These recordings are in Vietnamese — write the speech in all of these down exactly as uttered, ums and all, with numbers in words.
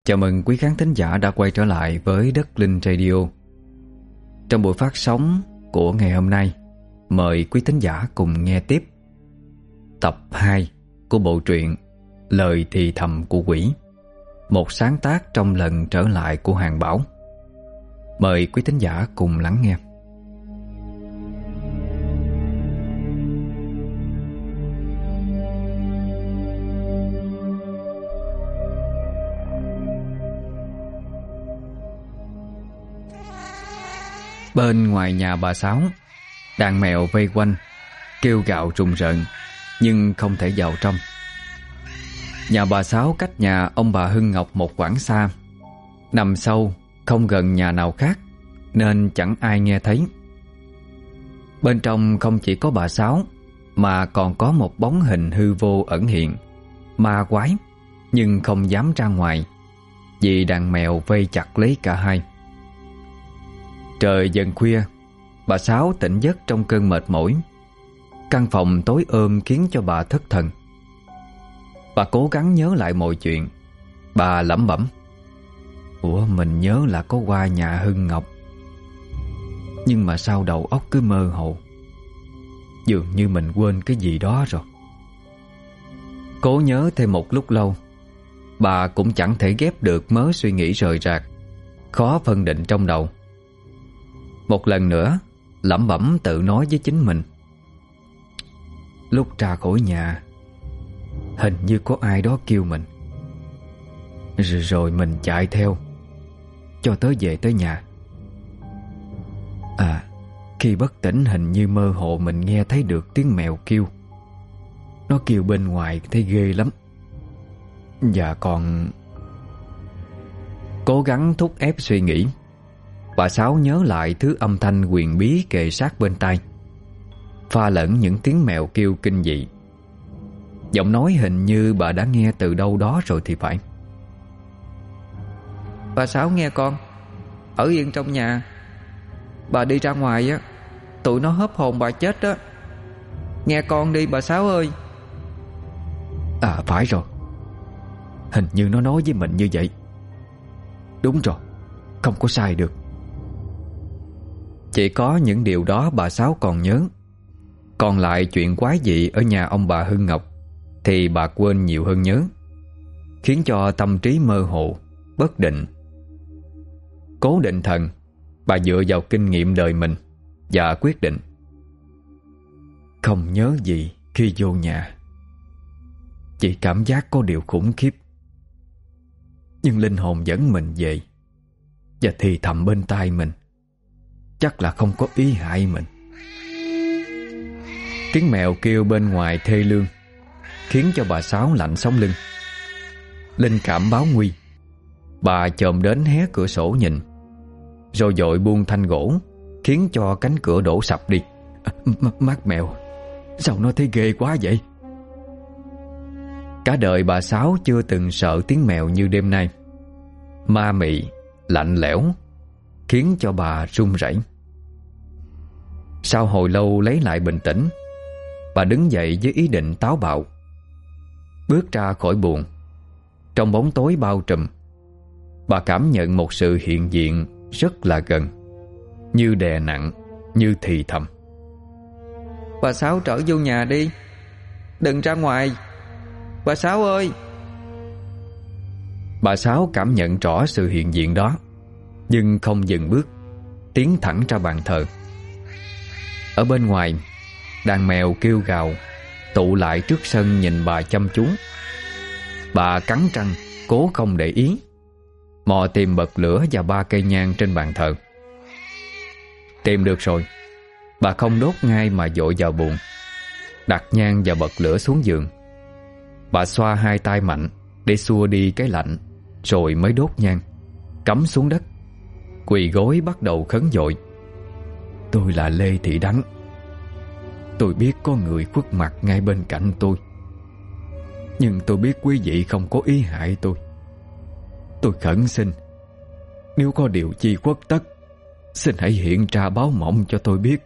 Chào mừng quý khán thính giả đã quay trở lại với Đất Linh Radio. Trong buổi phát sóng của ngày hôm nay, mời quý thính giả cùng nghe tiếp tập hai của bộ truyện Lời Thì Thầm Của Quỷ, một sáng tác trong lần trở lại của Hàng Bảo. Mời quý thính giả cùng lắng nghe. Bên ngoài nhà bà Sáu, đàn mèo vây quanh, kêu gào rùng rợn, nhưng không thể vào trong. Nhà bà Sáu cách nhà ông bà Hưng Ngọc một quãng xa, nằm sâu, không gần nhà nào khác, nên chẳng ai nghe thấy. Bên trong không chỉ có bà Sáu, mà còn có một bóng hình hư vô ẩn hiện, ma quái, nhưng không dám ra ngoài, vì đàn mèo vây chặt lấy cả hai. Trời dần khuya, bà Sáu tỉnh giấc trong cơn mệt mỏi. Căn phòng tối ôm khiến cho bà thất thần. Bà cố gắng nhớ lại mọi chuyện. Bà lẩm bẩm: Ủa, mình nhớ là có qua nhà Hưng Ngọc, nhưng mà sao đầu óc cứ mơ hồ, dường như mình quên cái gì đó rồi. Cố nhớ thêm một lúc lâu, bà cũng chẳng thể ghép được mớ suy nghĩ rời rạc, khó phân định trong đầu. Một lần nữa lẩm bẩm tự nói với chính mình: Lúc ra khỏi nhà, hình như có ai đó kêu mình, rồi, rồi mình chạy theo cho tới về tới nhà. À, khi bất tỉnh hình như mơ hồ mình nghe thấy được tiếng mèo kêu. Nó kêu bên ngoài thấy ghê lắm. Và còn... Cố gắng thúc ép suy nghĩ, bà Sáu nhớ lại thứ âm thanh huyền bí kề sát bên tai, pha lẫn những tiếng mèo kêu kinh dị. Giọng nói hình như bà đã nghe từ đâu đó rồi thì phải. Bà Sáu nghe con, ở yên trong nhà. Bà đi ra ngoài á, tụi nó hớp hồn bà chết á. Nghe con đi bà Sáu ơi. À phải rồi, hình như nó nói với mình như vậy. Đúng rồi, không có sai được. Chỉ có những điều đó bà Sáu còn nhớ. Còn lại chuyện quái dị ở nhà ông bà Hưng Ngọc thì bà quên nhiều hơn nhớ, khiến cho tâm trí mơ hồ, bất định. Cố định thần, bà dựa vào kinh nghiệm đời mình và quyết định: Không nhớ gì khi vô nhà, chỉ cảm giác có điều khủng khiếp. Nhưng linh hồn dẫn mình về và thì thầm bên tai mình, chắc là không có ý hại mình. Tiếng mèo kêu bên ngoài thê lương khiến cho bà Sáu lạnh sống lưng. Linh cảm báo nguy, bà chồm đến hé cửa sổ nhìn, rồi vội buông thanh gỗ, khiến cho cánh cửa đổ sập đi. À, mắt mèo, sao nó thấy ghê quá vậy? Cả đời bà Sáu chưa từng sợ tiếng mèo như đêm nay. Ma mị, lạnh lẽo, khiến cho bà run rẩy. Sau hồi lâu lấy lại bình tĩnh, bà đứng dậy với ý định táo bạo. Bước ra khỏi buồng. Trong bóng tối bao trùm, bà cảm nhận một sự hiện diện rất là gần, như đè nặng, như thì thầm: Bà Sáu trở vô nhà đi, đừng ra ngoài. Bà Sáu ơi. Bà Sáu cảm nhận rõ sự hiện diện đó, nhưng không dừng bước, tiến thẳng ra bàn thờ. Ở bên ngoài, đàn mèo kêu gào tụ lại trước sân nhìn bà chăm chú. Bà cắn răng cố không để ý, mò tìm bật lửa và ba cây nhang trên bàn thờ. Tìm được rồi, bà không đốt ngay mà vội vào buồng, đặt nhang và bật lửa xuống giường. Bà xoa hai tay mạnh để xua đi cái lạnh, rồi mới đốt nhang, cắm xuống đất, quỳ gối bắt đầu khấn vội: Tôi là Lê Thị Đắng. Tôi biết có người khuất mặt ngay bên cạnh tôi, nhưng tôi biết quý vị không có ý hại tôi. Tôi khẩn xin, nếu có điều chi khuất tất, xin hãy hiện ra báo mộng cho tôi biết.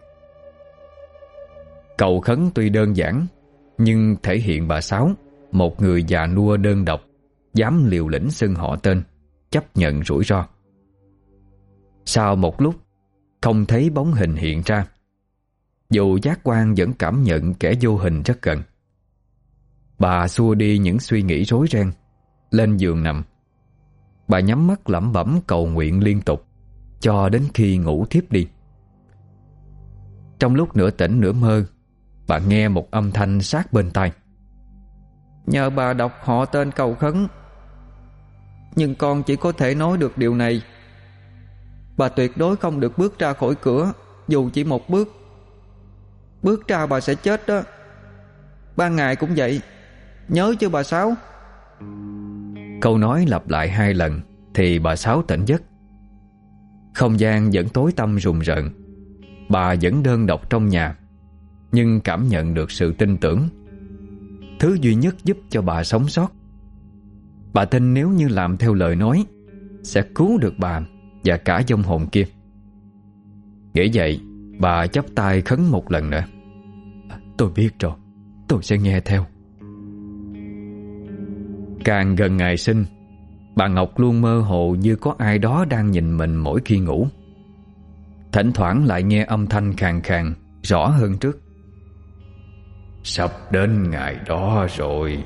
Cầu khấn tuy đơn giản, nhưng thể hiện bà Sáu, một người già nua đơn độc, dám liều lĩnh xưng họ tên, chấp nhận rủi ro. Sau một lúc không thấy bóng hình hiện ra, dù giác quan vẫn cảm nhận kẻ vô hình rất gần. Bà xua đi những suy nghĩ rối ren, lên giường nằm. Bà nhắm mắt lẩm bẩm cầu nguyện liên tục cho đến khi ngủ thiếp đi. Trong lúc nửa tỉnh nửa mơ, bà nghe một âm thanh sát bên tai. Nhờ bà đọc họ tên cầu khấn, nhưng con chỉ có thể nói được điều này: bà tuyệt đối không được bước ra khỏi cửa, dù chỉ một bước. Bước ra bà sẽ chết đó. Ban ngày cũng vậy, nhớ chứ bà Sáu. Câu nói lặp lại hai lần thì bà Sáu tỉnh giấc. Không gian vẫn tối tăm rùng rợn. Bà vẫn đơn độc trong nhà, nhưng cảm nhận được sự tin tưởng, thứ duy nhất giúp cho bà sống sót. Bà tin nếu như làm theo lời nói sẽ cứu được bà và cả vong hồn kia. Nghĩ vậy, bà chắp tay khấn một lần nữa. Tôi biết rồi, tôi sẽ nghe theo. Càng gần ngày sinh, bà Ngọc luôn mơ hồ như có ai đó đang nhìn mình mỗi khi ngủ. Thỉnh thoảng lại nghe âm thanh khàn khàn rõ hơn trước. Sắp đến ngày đó rồi.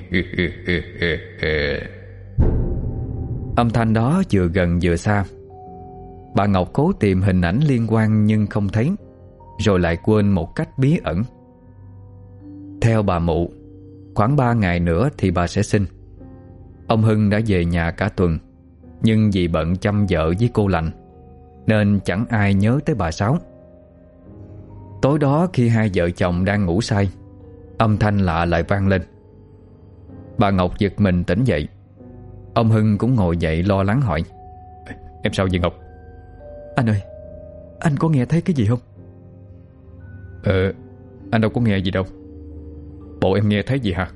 Âm thanh đó vừa gần vừa xa. Bà Ngọc cố tìm hình ảnh liên quan nhưng không thấy, rồi lại quên một cách bí ẩn. Theo bà Mụ, khoảng ba ngày nữa thì bà sẽ sinh. Ông Hưng đã về nhà cả tuần, nhưng vì bận chăm vợ với cô Lành nên chẳng ai nhớ tới bà Sáu. Tối đó khi hai vợ chồng đang ngủ say, âm thanh lạ lại vang lên. Bà Ngọc giật mình tỉnh dậy. Ông Hưng cũng ngồi dậy lo lắng hỏi: Em sao vậy Ngọc? Anh ơi, anh có nghe thấy cái gì không? Ờ, anh đâu có nghe gì đâu. Bộ em nghe thấy gì hả?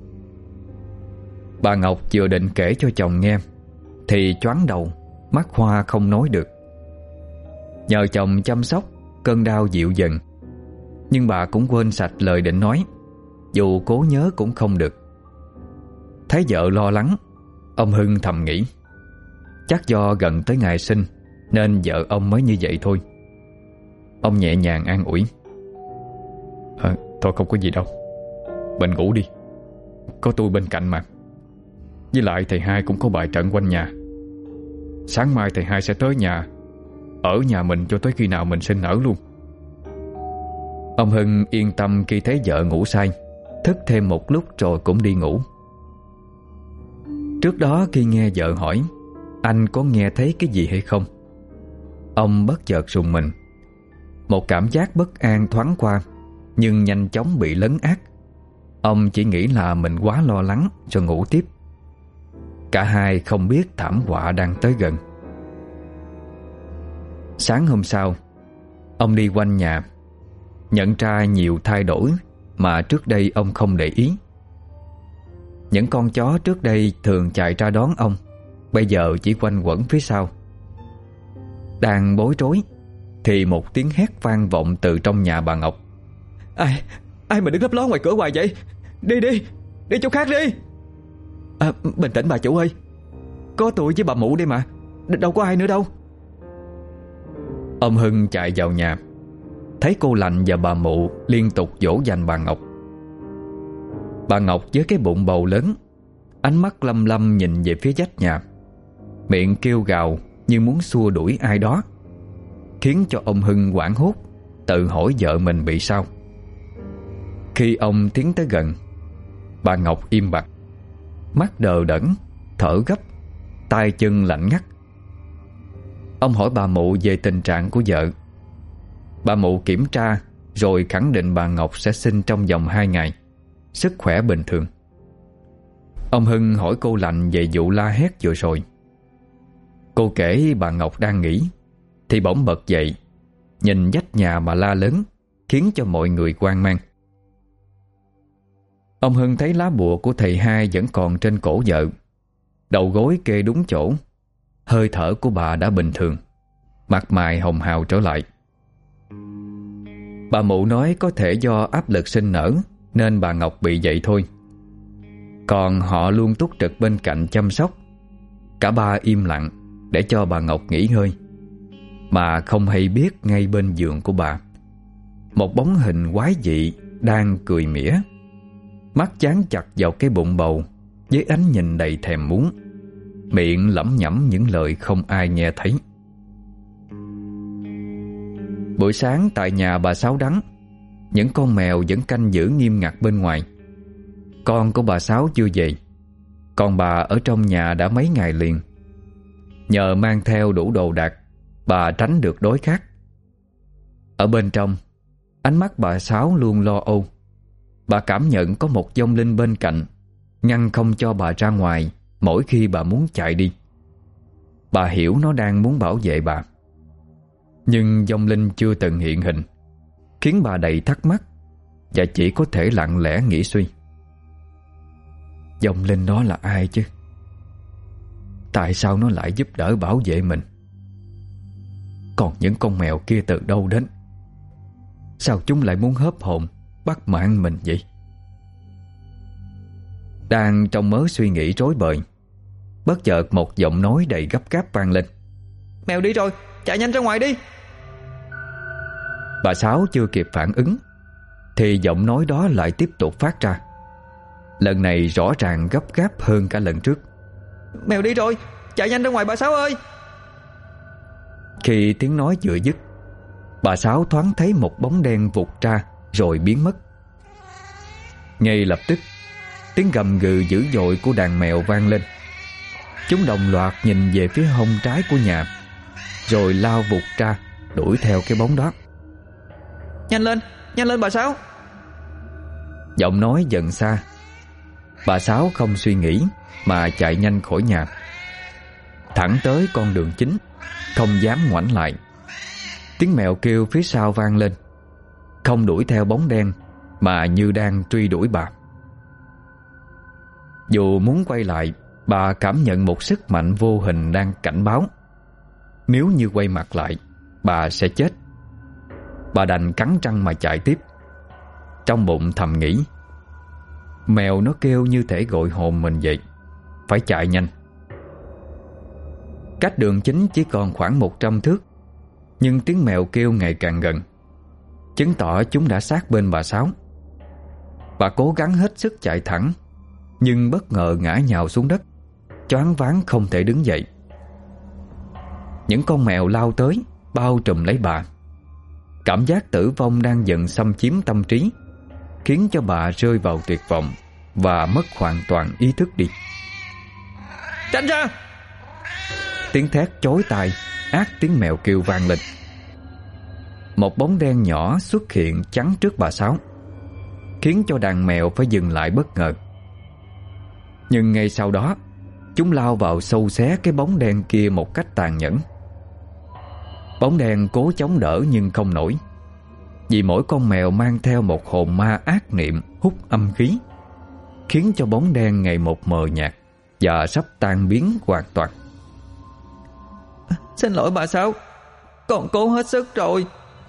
Bà Ngọc vừa định kể cho chồng nghe thì choáng đầu, mắt hoa không nói được. Nhờ chồng chăm sóc, cơn đau dịu dần, nhưng bà cũng quên sạch lời định nói. Dù cố nhớ cũng không được. Thấy vợ lo lắng, ông Hưng thầm nghĩ chắc do gần tới ngày sinh nên vợ ông mới như vậy thôi. Ông nhẹ nhàng an ủi: à, Thôi không có gì đâu, bệnh ngủ đi, có tôi bên cạnh mà. Với lại thầy hai cũng có bài trận quanh nhà. Sáng mai thầy hai sẽ tới nhà, ở nhà mình cho tới khi nào mình sinh nở luôn. Ông Hưng yên tâm khi thấy vợ ngủ say, thức thêm một lúc rồi cũng đi ngủ. Trước đó khi nghe vợ hỏi anh có nghe thấy cái gì hay không, ông bất chợt rùng mình. Một cảm giác bất an thoáng qua, nhưng nhanh chóng bị lấn át. Ông chỉ nghĩ là mình quá lo lắng rồi ngủ tiếp. Cả hai không biết thảm họa đang tới gần. Sáng hôm sau, ông đi quanh nhà, nhận ra nhiều thay đổi mà trước đây ông không để ý. Những con chó trước đây thường chạy ra đón ông, bây giờ chỉ quanh quẩn phía sau. Đang bối rối thì một tiếng hét vang vọng từ trong nhà bà Ngọc. Ai, ai mà đứng lấp ló ngoài cửa hoài vậy? Đi đi, đi chỗ khác đi. À, bình tĩnh bà chủ ơi, có tôi với bà Mụ đây mà, đâu có ai nữa đâu. Ông Hưng chạy vào nhà, thấy cô Lành và bà Mụ liên tục dỗ dành bà Ngọc. Bà Ngọc với cái bụng bầu lớn, ánh mắt lăm lăm nhìn về phía vách nhà, miệng kêu gào như muốn xua đuổi ai đó, khiến cho ông Hưng hoảng hốt, tự hỏi vợ mình bị sao. Khi ông tiến tới gần, bà Ngọc im bặt, mắt đờ đẫn, thở gấp, tay chân lạnh ngắt. Ông hỏi bà Mụ về tình trạng của vợ. Bà Mụ kiểm tra rồi khẳng định bà Ngọc sẽ sinh trong vòng hai ngày, sức khỏe bình thường. Ông Hưng hỏi cô Lành về vụ la hét vừa rồi. Cô kể bà Ngọc đang nghỉ thì bỗng bật dậy, nhìn vách nhà mà la lớn, khiến cho mọi người hoang mang. Ông Hưng thấy lá bùa của thầy hai vẫn còn trên cổ vợ, đầu gối kê đúng chỗ, hơi thở của bà đã bình thường, mặt mày hồng hào trở lại. Bà Mụ nói có thể do áp lực sinh nở nên bà Ngọc bị vậy thôi, còn họ luôn túc trực bên cạnh chăm sóc. Cả ba im lặng để cho bà Ngọc nghỉ hơi, mà không hay biết ngay bên giường của bà, một bóng hình quái dị đang cười mỉa, mắt dán chặt vào cái bụng bầu với ánh nhìn đầy thèm muốn, miệng lẩm nhẩm những lời không ai nghe thấy. Buổi sáng tại nhà bà Sáu Đắng, những con mèo vẫn canh giữ nghiêm ngặt bên ngoài. Con của bà Sáu chưa về, còn bà ở trong nhà đã mấy ngày liền. Nhờ mang theo đủ đồ đạc, bà tránh được đói khát. Ở bên trong, ánh mắt bà Sáu luôn lo âu. Bà cảm nhận có một vong linh bên cạnh, ngăn không cho bà ra ngoài mỗi khi bà muốn chạy đi. Bà hiểu nó đang muốn bảo vệ bà, nhưng vong linh chưa từng hiện hình, khiến bà đầy thắc mắc và chỉ có thể lặng lẽ nghĩ suy. Vong linh đó là ai chứ? Tại sao nó lại giúp đỡ bảo vệ mình? Còn những con mèo kia từ đâu đến? Sao chúng lại muốn hớp hồn bắt mạng mình vậy? Đang trong mớ suy nghĩ rối bời, bất chợt một giọng nói đầy gấp gáp vang lên: "Mèo đi rồi, chạy nhanh ra ngoài đi!" Bà Sáu chưa kịp phản ứng thì giọng nói đó lại tiếp tục phát ra, lần này rõ ràng gấp gáp hơn cả lần trước. "Mèo đi rồi, chạy nhanh ra ngoài bà Sáu ơi!" Khi tiếng nói vừa dứt, bà Sáu thoáng thấy một bóng đen vụt ra rồi biến mất. Ngay lập tức, tiếng gầm gừ dữ dội của đàn mèo vang lên. Chúng đồng loạt nhìn về phía hông trái của nhà, rồi lao vụt ra đuổi theo cái bóng đó. "Nhanh lên, nhanh lên bà Sáu!" Giọng nói dần xa. Bà Sáu không suy nghĩ mà chạy nhanh khỏi nhà, thẳng tới con đường chính, không dám ngoảnh lại. Tiếng mèo kêu phía sau vang lên, không đuổi theo bóng đen mà như đang truy đuổi bà. Dù muốn quay lại, bà cảm nhận một sức mạnh vô hình đang cảnh báo. Nếu như quay mặt lại, bà sẽ chết. Bà đành cắn răng mà chạy tiếp, trong bụng thầm nghĩ: mèo nó kêu như thể gọi hồn mình vậy, phải chạy nhanh. Cách đường chính chỉ còn khoảng một trăm thước, nhưng tiếng mèo kêu ngày càng gần, chứng tỏ chúng đã sát bên bà Sáu. Bà cố gắng hết sức chạy thẳng, nhưng bất ngờ ngã nhào xuống đất, choáng váng không thể đứng dậy. Những con mèo lao tới, bao trùm lấy bà. Cảm giác tử vong đang dần xâm chiếm tâm trí, khiến cho bà rơi vào tuyệt vọng và mất hoàn toàn ý thức đi. "Tránh ra!" Tiếng thét chói tai át tiếng mèo kêu vang lên. Một bóng đen nhỏ xuất hiện chắn trước bà Sáu, khiến cho đàn mèo phải dừng lại bất ngờ. Nhưng ngay sau đó, chúng lao vào xâu xé cái bóng đen kia một cách tàn nhẫn. Bóng đen cố chống đỡ nhưng không nổi, vì mỗi con mèo mang theo một hồn ma ác niệm hút âm khí, khiến cho bóng đen ngày một mờ nhạt và sắp tan biến hoàn toàn. "Xin lỗi bà Sáu, con cố hết sức rồi."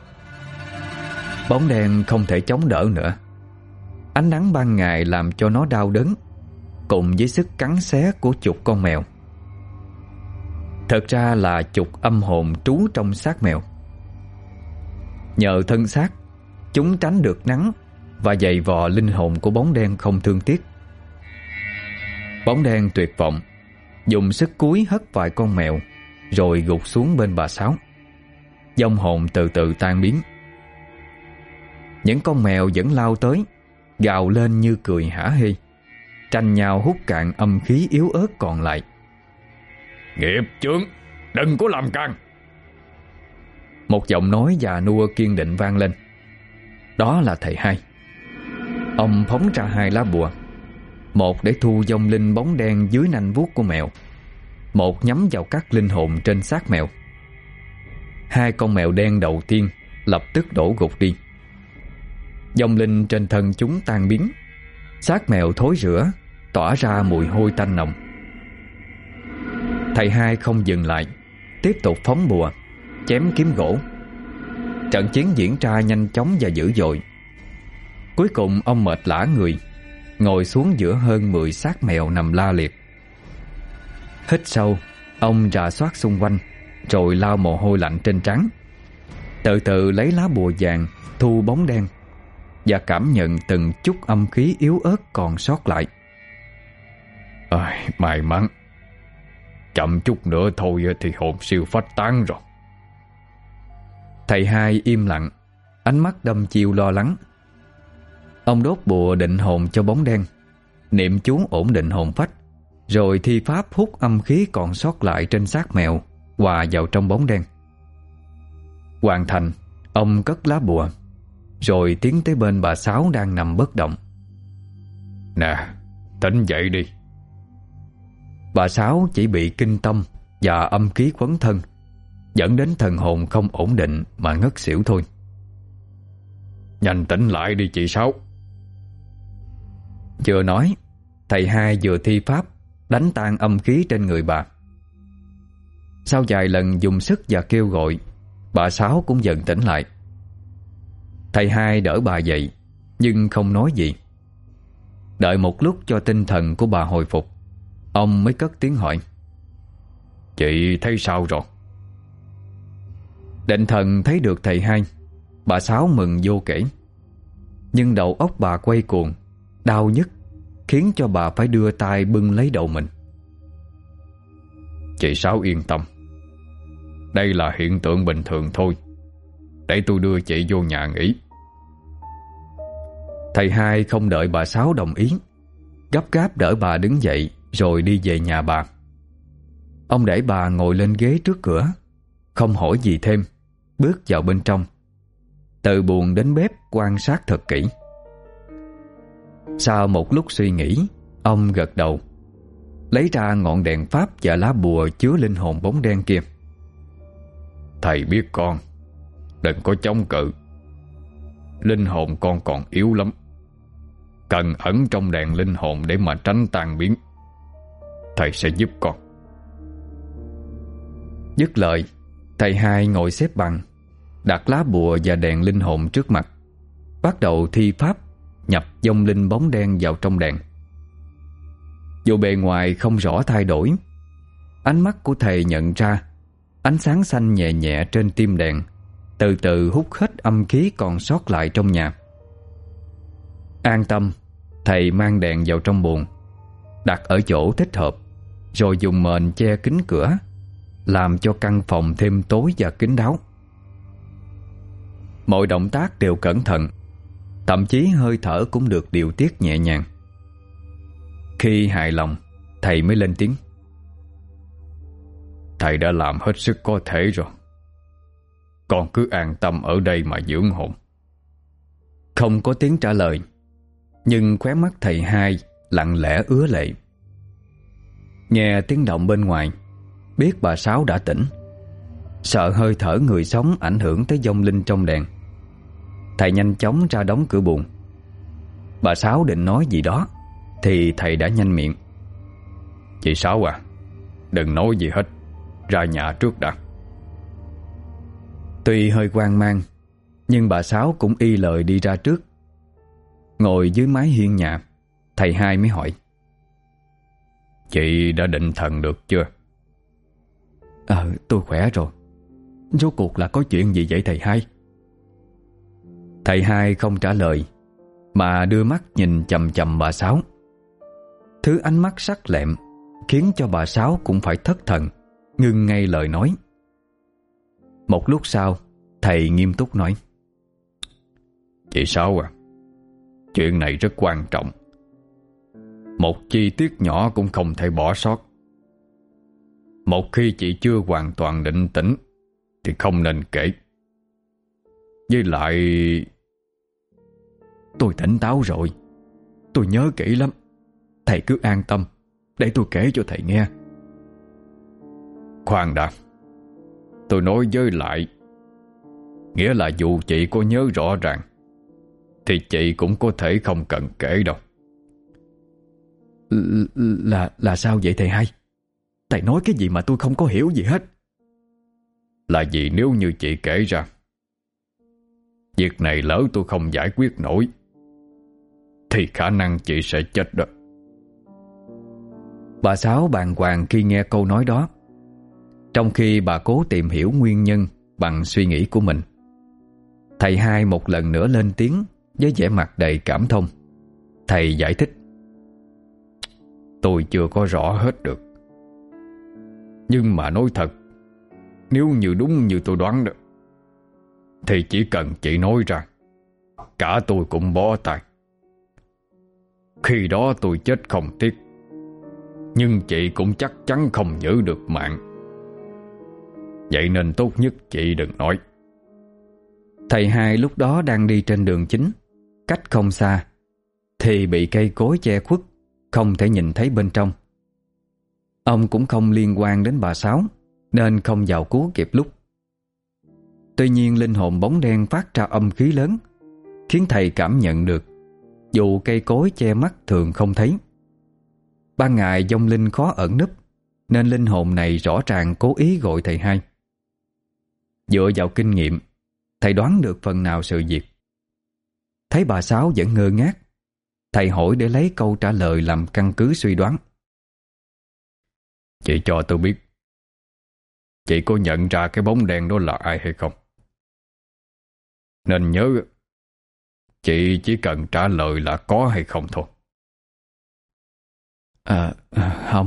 Bóng đen không thể chống đỡ nữa. Ánh nắng ban ngày làm cho nó đau đớn, cùng với sức cắn xé của chục con mèo. Thật ra là chục âm hồn trú trong xác mèo. Nhờ thân xác, chúng tránh được nắng và giày vò linh hồn của bóng đen không thương tiếc. Bóng đen tuyệt vọng, dùng sức cúi hất vài con mèo, rồi gục xuống bên bà Sáu. Vong hồn từ từ tan biến. Những con mèo vẫn lao tới, gào lên như cười hả hê, tranh nhau hút cạn âm khí yếu ớt còn lại. "Nghiệp chướng, đừng có làm can!" Một giọng nói già nua kiên định vang lên. Đó là thầy Hai. Ông phóng ra hai lá bùa, một để thu vong linh bóng đen dưới nanh vuốt của mèo, một nhắm vào các linh hồn trên xác mèo. Hai con mèo đen đầu tiên lập tức đổ gục đi. Vong linh trên thân chúng tan biến, xác mèo thối rữa, tỏa ra mùi hôi tanh nồng. Thầy Hai không dừng lại, tiếp tục phóng bùa, chém kiếm gỗ. Trận chiến diễn ra nhanh chóng và dữ dội. Cuối cùng ông mệt lả người, ngồi xuống giữa hơn mười xác mèo nằm la liệt. Hít sâu, ông rà soát xung quanh, rồi lau mồ hôi lạnh trên trán. Từ từ lấy lá bùa vàng thu bóng đen và cảm nhận từng chút âm khí yếu ớt còn sót lại. À, may mắn. Chậm chút nữa thôi thì hồn siêu phách tán rồi. Thầy hai im lặng, ánh mắt đăm chiêu lo lắng. Ông đốt bùa định hồn cho bóng đen, niệm chú ổn định hồn phách, rồi thi pháp hút âm khí còn sót lại trên xác mèo hòa vào trong bóng đen. Hoàn thành, ông cất lá bùa, rồi tiến tới bên bà Sáu đang nằm bất động. Nè, tỉnh dậy đi. Bà Sáu chỉ bị kinh tâm và âm khí quấn thân, dẫn đến thần hồn không ổn định mà ngất xỉu thôi. Nhanh tỉnh lại đi chị Sáu. Vừa nói, thầy hai vừa thi pháp đánh tan âm khí trên người bà. Sau vài lần dùng sức và kêu gọi, bà Sáu cũng dần tỉnh lại. Thầy hai đỡ bà dậy, nhưng không nói gì. Đợi một lúc cho tinh thần của bà hồi phục, ông mới cất tiếng hỏi: Chị thấy sao rồi? Định thần thấy được thầy hai, bà Sáu mừng vô kể. Nhưng đầu óc bà quay cuồng, đau nhức, khiến cho bà phải đưa tay bưng lấy đầu mình. Chị Sáu yên tâm, đây là hiện tượng bình thường thôi. Để tôi đưa chị vô nhà nghỉ. Thầy hai không đợi bà Sáu đồng ý, gấp gáp đỡ bà đứng dậy rồi đi về nhà bà. Ông để bà ngồi lên ghế trước cửa, không hỏi gì thêm, bước vào bên trong, từ buồng đến bếp quan sát thật kỹ. Sau một lúc suy nghĩ, ông gật đầu, lấy ra ngọn đèn pháp và lá bùa chứa linh hồn bóng đen kia. Thầy biết con, đừng có chống cự. Linh hồn con còn yếu lắm, cần ẩn trong đèn linh hồn để mà tránh tan biến. Thầy sẽ giúp con. Dứt lời, thầy hai ngồi xếp bằng, đặt lá bùa và đèn linh hồn trước mặt, bắt đầu thi pháp nhập vong linh bóng đen vào trong đèn. Dù bề ngoài không rõ thay đổi, ánh mắt của thầy nhận ra ánh sáng xanh nhẹ nhẹ trên tim đèn từ từ hút hết âm khí còn sót lại trong nhà. An tâm, thầy mang đèn vào trong buồng, đặt ở chỗ thích hợp, rồi dùng mền che kín cửa, làm cho căn phòng thêm tối và kín đáo. Mọi động tác đều cẩn thận, thậm chí hơi thở cũng được điều tiết nhẹ nhàng. Khi hài lòng, thầy mới lên tiếng: Thầy đã làm hết sức có thể rồi. Con cứ an tâm ở đây mà dưỡng hồn. Không có tiếng trả lời, nhưng khóe mắt thầy hai lặng lẽ ứa lệ. Nghe tiếng động bên ngoài, biết bà Sáu đã tỉnh. Sợ hơi thở người sống ảnh hưởng tới vong linh trong đèn, thầy nhanh chóng ra đóng cửa buồng. Bà Sáu định nói gì đó thì thầy đã nhanh miệng: Chị Sáu à, đừng nói gì hết, ra nhà trước đã. Tuy hơi hoang mang, nhưng bà Sáu cũng y lời đi ra trước. Ngồi dưới mái hiên nhà, thầy hai mới hỏi: Chị đã định thần được chưa? Ờ, tôi khỏe rồi. Rốt cuộc là có chuyện gì vậy thầy hai? Thầy hai không trả lời, mà đưa mắt nhìn chằm chằm bà Sáu. Thứ ánh mắt sắc lẹm khiến cho bà Sáu cũng phải thất thần, ngưng ngay lời nói. Một lúc sau, thầy nghiêm túc nói: Chị Sáu à, chuyện này rất quan trọng. Một chi tiết nhỏ cũng không thể bỏ sót. Một khi chị chưa hoàn toàn định tĩnh thì không nên kể. Với lại... Tôi tỉnh táo rồi, tôi nhớ kỹ lắm. Thầy cứ an tâm, để tôi kể cho thầy nghe. Khoan đã, tôi nói với lại, nghĩa là dù chị có nhớ rõ ràng thì chị cũng có thể không cần kể đâu. L là là sao vậy thầy hai? Thầy nói cái gì mà tôi không có hiểu gì hết. Là vì nếu như chị kể ra, việc này lỡ tôi không giải quyết nổi thì khả năng chị sẽ chết đó. Bà Sáu bàng hoàng khi nghe câu nói đó, trong khi bà cố tìm hiểu nguyên nhân bằng suy nghĩ của mình. Thầy hai một lần nữa lên tiếng với vẻ mặt đầy cảm thông. Thầy giải thích: Tôi chưa có rõ hết được, nhưng mà nói thật, nếu như đúng như tôi đoán được, thì chỉ cần chị nói ra, cả tôi cũng bó tay. Khi đó tôi chết không tiếc, nhưng chị cũng chắc chắn không giữ được mạng. Vậy nên tốt nhất chị đừng nói. Thầy hai lúc đó đang đi trên đường chính, cách không xa, thì bị cây cối che khuất, không thể nhìn thấy bên trong. Ông cũng không liên quan đến bà Sáu, nên không vào cứu kịp lúc. Tuy nhiên linh hồn bóng đen phát ra âm khí lớn, khiến thầy cảm nhận được, dù cây cối che mắt thường không thấy. Ban ngày vong linh khó ẩn núp, nên linh hồn này rõ ràng cố ý gọi thầy hai. Dựa vào kinh nghiệm, thầy đoán được phần nào sự việc. Thấy bà Sáu vẫn ngơ ngác, thầy hỏi để lấy câu trả lời làm căn cứ suy đoán. Chị cho tôi biết, chị có nhận ra cái bóng đen đó là ai hay không? Nên nhớ, chị chỉ cần trả lời là có hay không thôi. À, à không.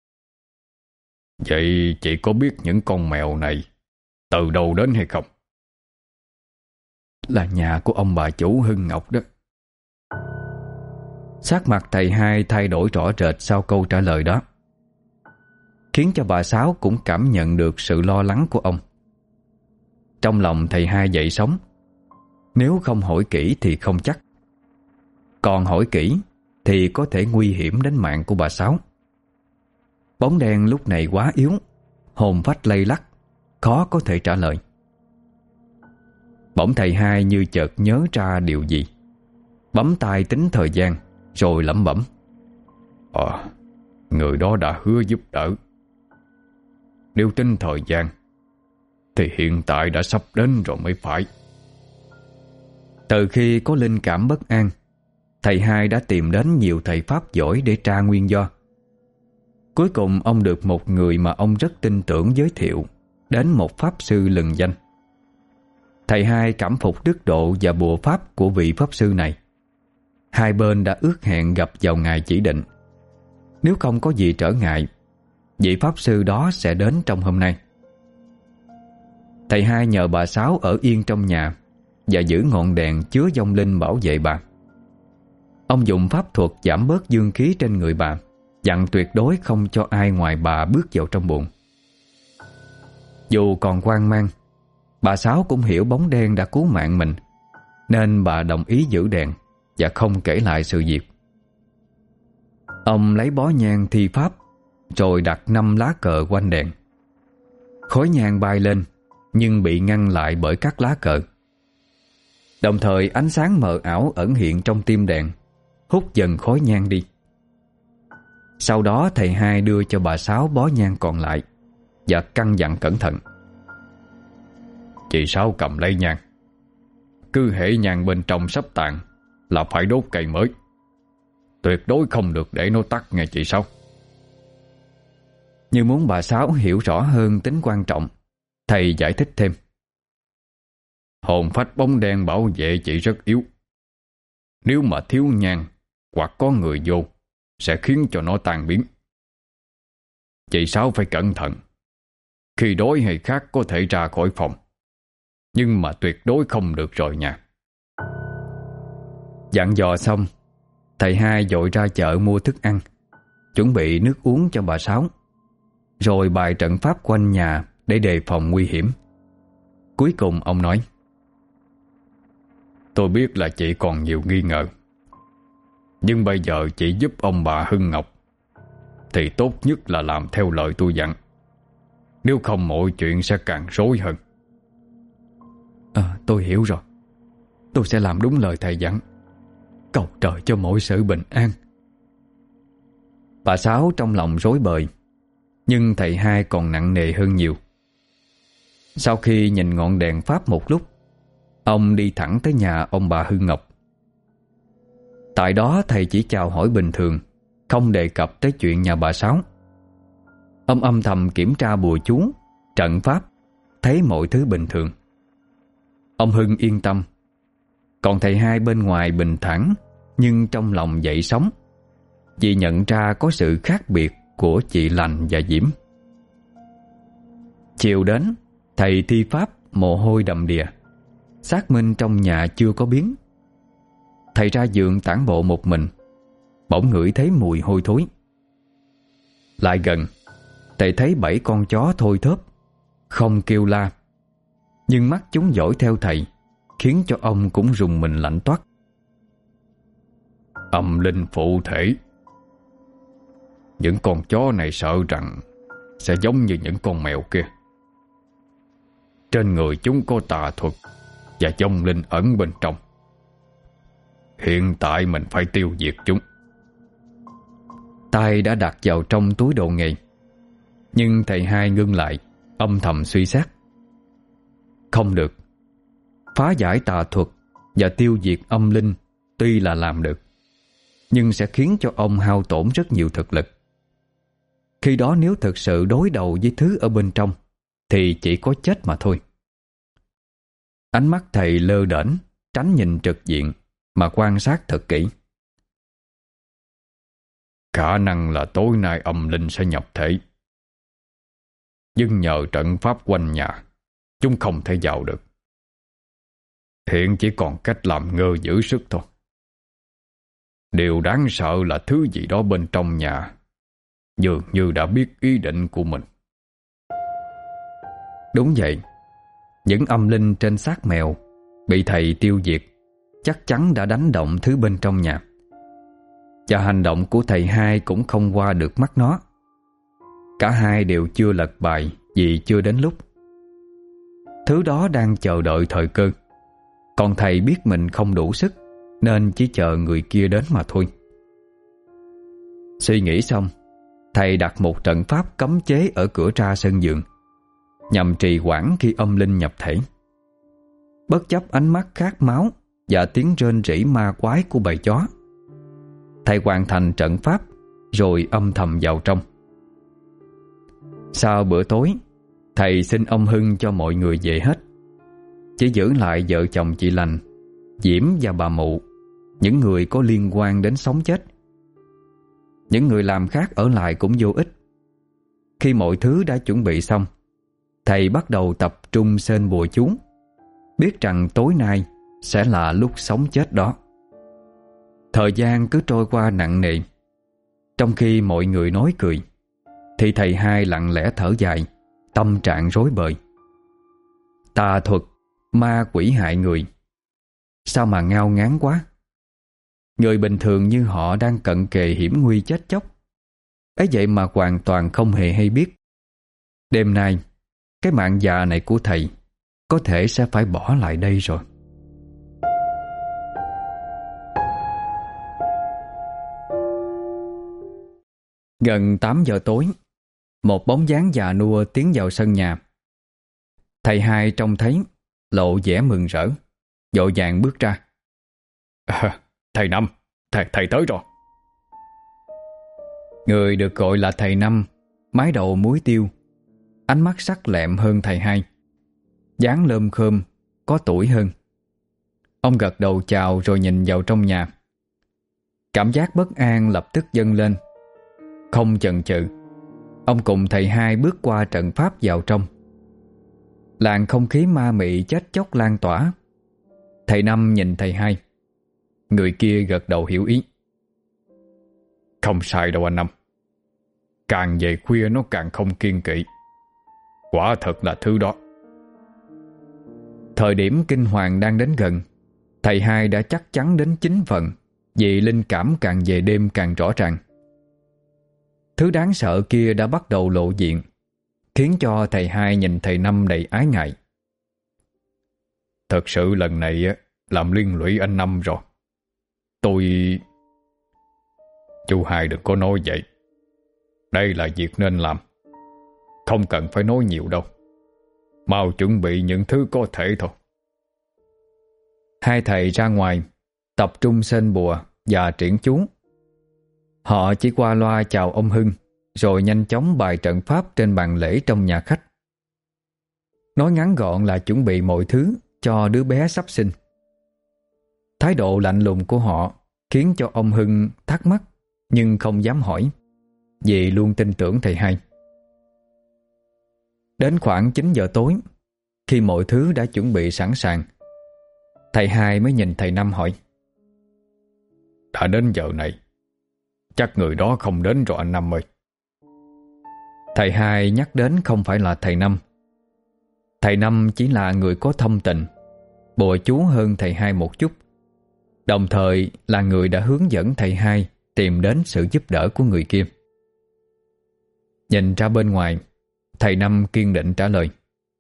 Vậy chị có biết những con mèo này từ đâu đến hay không? Là nhà của ông bà chủ Hưng Ngọc đó. Sắc mặt thầy hai thay đổi rõ rệt sau câu trả lời đó, khiến cho bà Sáu cũng cảm nhận được sự lo lắng của ông. Trong lòng thầy hai dậy sóng. Nếu không hỏi kỹ thì không chắc, còn hỏi kỹ thì có thể nguy hiểm đến mạng của bà Sáu. Bóng đen lúc này quá yếu, hồn phách lay lắc, khó có thể trả lời. Bỗng thầy hai như chợt nhớ ra điều gì, bấm tay tính thời gian, rồi lẩm bẩm: Ờ, người đó đã hứa giúp đỡ. Nếu tính thời gian thì hiện tại đã sắp đến rồi mới phải. Từ khi có linh cảm bất an, thầy hai đã tìm đến nhiều thầy pháp giỏi để tra nguyên do. Cuối cùng ông được một người mà ông rất tin tưởng giới thiệu đến một pháp sư lừng danh. Thầy hai cảm phục đức độ và bùa pháp của vị pháp sư này. Hai bên đã ước hẹn gặp vào ngày chỉ định. Nếu không có gì trở ngại, vị pháp sư đó sẽ đến trong hôm nay. Thầy hai nhờ bà Sáu ở yên trong nhà và giữ ngọn đèn chứa vong linh bảo vệ bà. Ông dùng pháp thuật giảm bớt dương khí trên người bà, dặn tuyệt đối không cho ai ngoài bà bước vào trong buồng. Dù còn hoang mang, bà Sáu cũng hiểu bóng đen đã cứu mạng mình, nên bà đồng ý giữ đèn và không kể lại sự việc. Ông lấy bó nhang thi pháp, rồi đặt năm lá cờ quanh đèn. Khói nhang bay lên, nhưng bị ngăn lại bởi các lá cờ. Đồng thời ánh sáng mờ ảo ẩn hiện trong tim đèn, hút dần khói nhang đi. Sau đó thầy hai đưa cho bà Sáu bó nhang còn lại và căn dặn cẩn thận: Chị Sáu cầm lấy nhang, cứ hễ nhang bên trong sắp tàn là phải đốt cây mới. Tuyệt đối không được để nó tắt nghe chị Sáu. Như muốn bà Sáu hiểu rõ hơn tính quan trọng, thầy giải thích thêm: Hồn phách bóng đen bảo vệ chị rất yếu. Nếu mà thiếu nhang hoặc có người vô, sẽ khiến cho nó tan biến. Chị Sáu phải cẩn thận. Khi đói hay khát có thể ra khỏi phòng, nhưng mà tuyệt đối không được rời nhà. Dặn dò xong, thầy hai vội ra chợ mua thức ăn, chuẩn bị nước uống cho bà Sáu, rồi bày trận pháp quanh nhà để đề phòng nguy hiểm. Cuối cùng ông nói: Tôi biết là chị còn nhiều nghi ngờ, nhưng bây giờ chị giúp ông bà Hưng Ngọc thì tốt nhất là làm theo lời tôi dặn. Nếu không mọi chuyện sẽ càng rối hơn. À, tôi hiểu rồi. Tôi sẽ làm đúng lời thầy dặn. Cầu trời cho mọi sự bình an. Bà Sáu trong lòng rối bời, nhưng thầy hai còn nặng nề hơn nhiều. Sau khi nhìn ngọn đèn pháp một lúc, ông đi thẳng tới nhà ông bà Hưng Ngọc. Tại đó thầy chỉ chào hỏi bình thường, không đề cập tới chuyện nhà bà Sáu. Ông âm thầm kiểm tra bùa chú, trận pháp, thấy mọi thứ bình thường. Ông Hưng yên tâm. Còn thầy hai bên ngoài bình thản, nhưng trong lòng dậy sóng, vì nhận ra có sự khác biệt của chị Lành và Diễm. Chiều đến, thầy thi pháp mồ hôi đầm đìa, xác minh trong nhà chưa có biến. Thầy ra giường tản bộ một mình, bỗng ngửi thấy mùi hôi thối. Lại gần, thầy thấy bảy con chó thôi thóp, không kêu la, nhưng mắt chúng dõi theo thầy, khiến cho ông cũng rùng mình lạnh toát. Âm linh phụ thể. Những con chó này sợ rằng sẽ giống như những con mèo kia. Trên người chúng có tà thuật và vong linh ẩn bên trong. Hiện tại mình phải tiêu diệt chúng. Tay đã đặt vào trong túi đồ nghề, nhưng thầy hai ngưng lại, âm thầm suy xét. Không được. Phá giải tà thuật và tiêu diệt âm linh tuy là làm được, nhưng sẽ khiến cho ông hao tổn rất nhiều thực lực. Khi đó nếu thực sự đối đầu với thứ ở bên trong thì chỉ có chết mà thôi. Ánh mắt thầy lơ đễnh, tránh nhìn trực diện mà quan sát thật kỹ. Khả năng là tối nay âm linh sẽ nhập thể, nhưng nhờ trận pháp quanh nhà, chúng không thể vào được. Hiện chỉ còn cách làm ngơ giữ sức thôi. Điều đáng sợ là thứ gì đó bên trong nhà dường như đã biết ý định của mình. Đúng vậy. Những âm linh trên xác mèo bị thầy tiêu diệt chắc chắn đã đánh động thứ bên trong nhà. Và hành động của thầy hai cũng không qua được mắt nó. Cả hai đều chưa lật bài vì chưa đến lúc. Thứ đó đang chờ đợi thời cơ. Còn thầy biết mình không đủ sức, nên chỉ chờ người kia đến mà thôi. Suy nghĩ xong, thầy đặt một trận pháp cấm chế ở cửa ra sân vườn, nhằm trì hoãn khi âm linh nhập thể. Bất chấp ánh mắt khát máu và tiếng rên rỉ ma quái của bầy chó, thầy hoàn thành trận pháp rồi âm thầm vào trong. Sau bữa tối, thầy xin ông Hưng cho mọi người về hết, chỉ giữ lại vợ chồng chị Lành, Diễm và bà Mụ, những người có liên quan đến sống chết. Những người làm khác ở lại cũng vô ích. Khi mọi thứ đã chuẩn bị xong, thầy bắt đầu tập trung sên bùa chú, biết rằng tối nay sẽ là lúc sống chết đó. Thời gian cứ trôi qua nặng nề. Trong khi mọi người nói cười, thì thầy hai lặng lẽ thở dài, tâm trạng rối bời. Tà thuật, ma quỷ hại người, sao mà ngao ngán quá. Người bình thường như họ đang cận kề hiểm nguy chết chóc, ấy vậy mà hoàn toàn không hề hay biết. Đêm nay, cái mạng già này của thầy có thể sẽ phải bỏ lại đây rồi. Gần tám giờ tối, một bóng dáng già nua tiến vào sân nhà. Thầy hai trông thấy, lộ vẻ mừng rỡ, vội vàng bước ra. À, thầy Năm, thầy, thầy tới rồi. Người được gọi là thầy Năm, mái đầu muối tiêu, ánh mắt sắc lẹm hơn thầy hai, dáng lơm khơm, có tuổi hơn. Ông gật đầu chào rồi nhìn vào trong nhà. Cảm giác bất an lập tức dâng lên. Không chần chừ, ông cùng thầy hai bước qua trận pháp vào trong. Làn không khí ma mị chết chóc lan tỏa. Thầy Năm nhìn thầy hai. Người kia gật đầu hiểu ý. Không sai đâu anh Năm. Càng về khuya nó càng không kiên kỵ. Quả thật là thứ đó. Thời điểm kinh hoàng đang đến gần, thầy hai đã chắc chắn đến chín phần, vì linh cảm càng về đêm càng rõ ràng. Thứ đáng sợ kia đã bắt đầu lộ diện, khiến cho thầy hai nhìn thầy Năm đầy ái ngại. Thật sự lần này làm liên lụy anh Năm rồi. Tôi... Chú hai đừng có nói vậy. Đây là việc nên làm. Không cần phải nói nhiều đâu. Mau chuẩn bị những thứ có thể thôi. Hai thầy ra ngoài, tập trung sên bùa và triển chú. Họ chỉ qua loa chào ông Hưng, rồi nhanh chóng bày trận pháp trên bàn lễ trong nhà khách. Nói ngắn gọn là chuẩn bị mọi thứ cho đứa bé sắp sinh. Thái độ lạnh lùng của họ khiến cho ông Hưng thắc mắc nhưng không dám hỏi, vì luôn tin tưởng thầy hai. Đến khoảng chín giờ tối, khi mọi thứ đã chuẩn bị sẵn sàng, thầy hai mới nhìn thầy Năm hỏi: Đã đến giờ này, chắc người đó không đến rồi anh Năm ơi. Thầy hai nhắc đến không phải là thầy Năm. Thầy Năm chỉ là người có thông tình, bùa chú hơn thầy hai một chút, đồng thời là người đã hướng dẫn thầy hai tìm đến sự giúp đỡ của người kia. Nhìn ra bên ngoài, thầy Năm kiên định trả lời: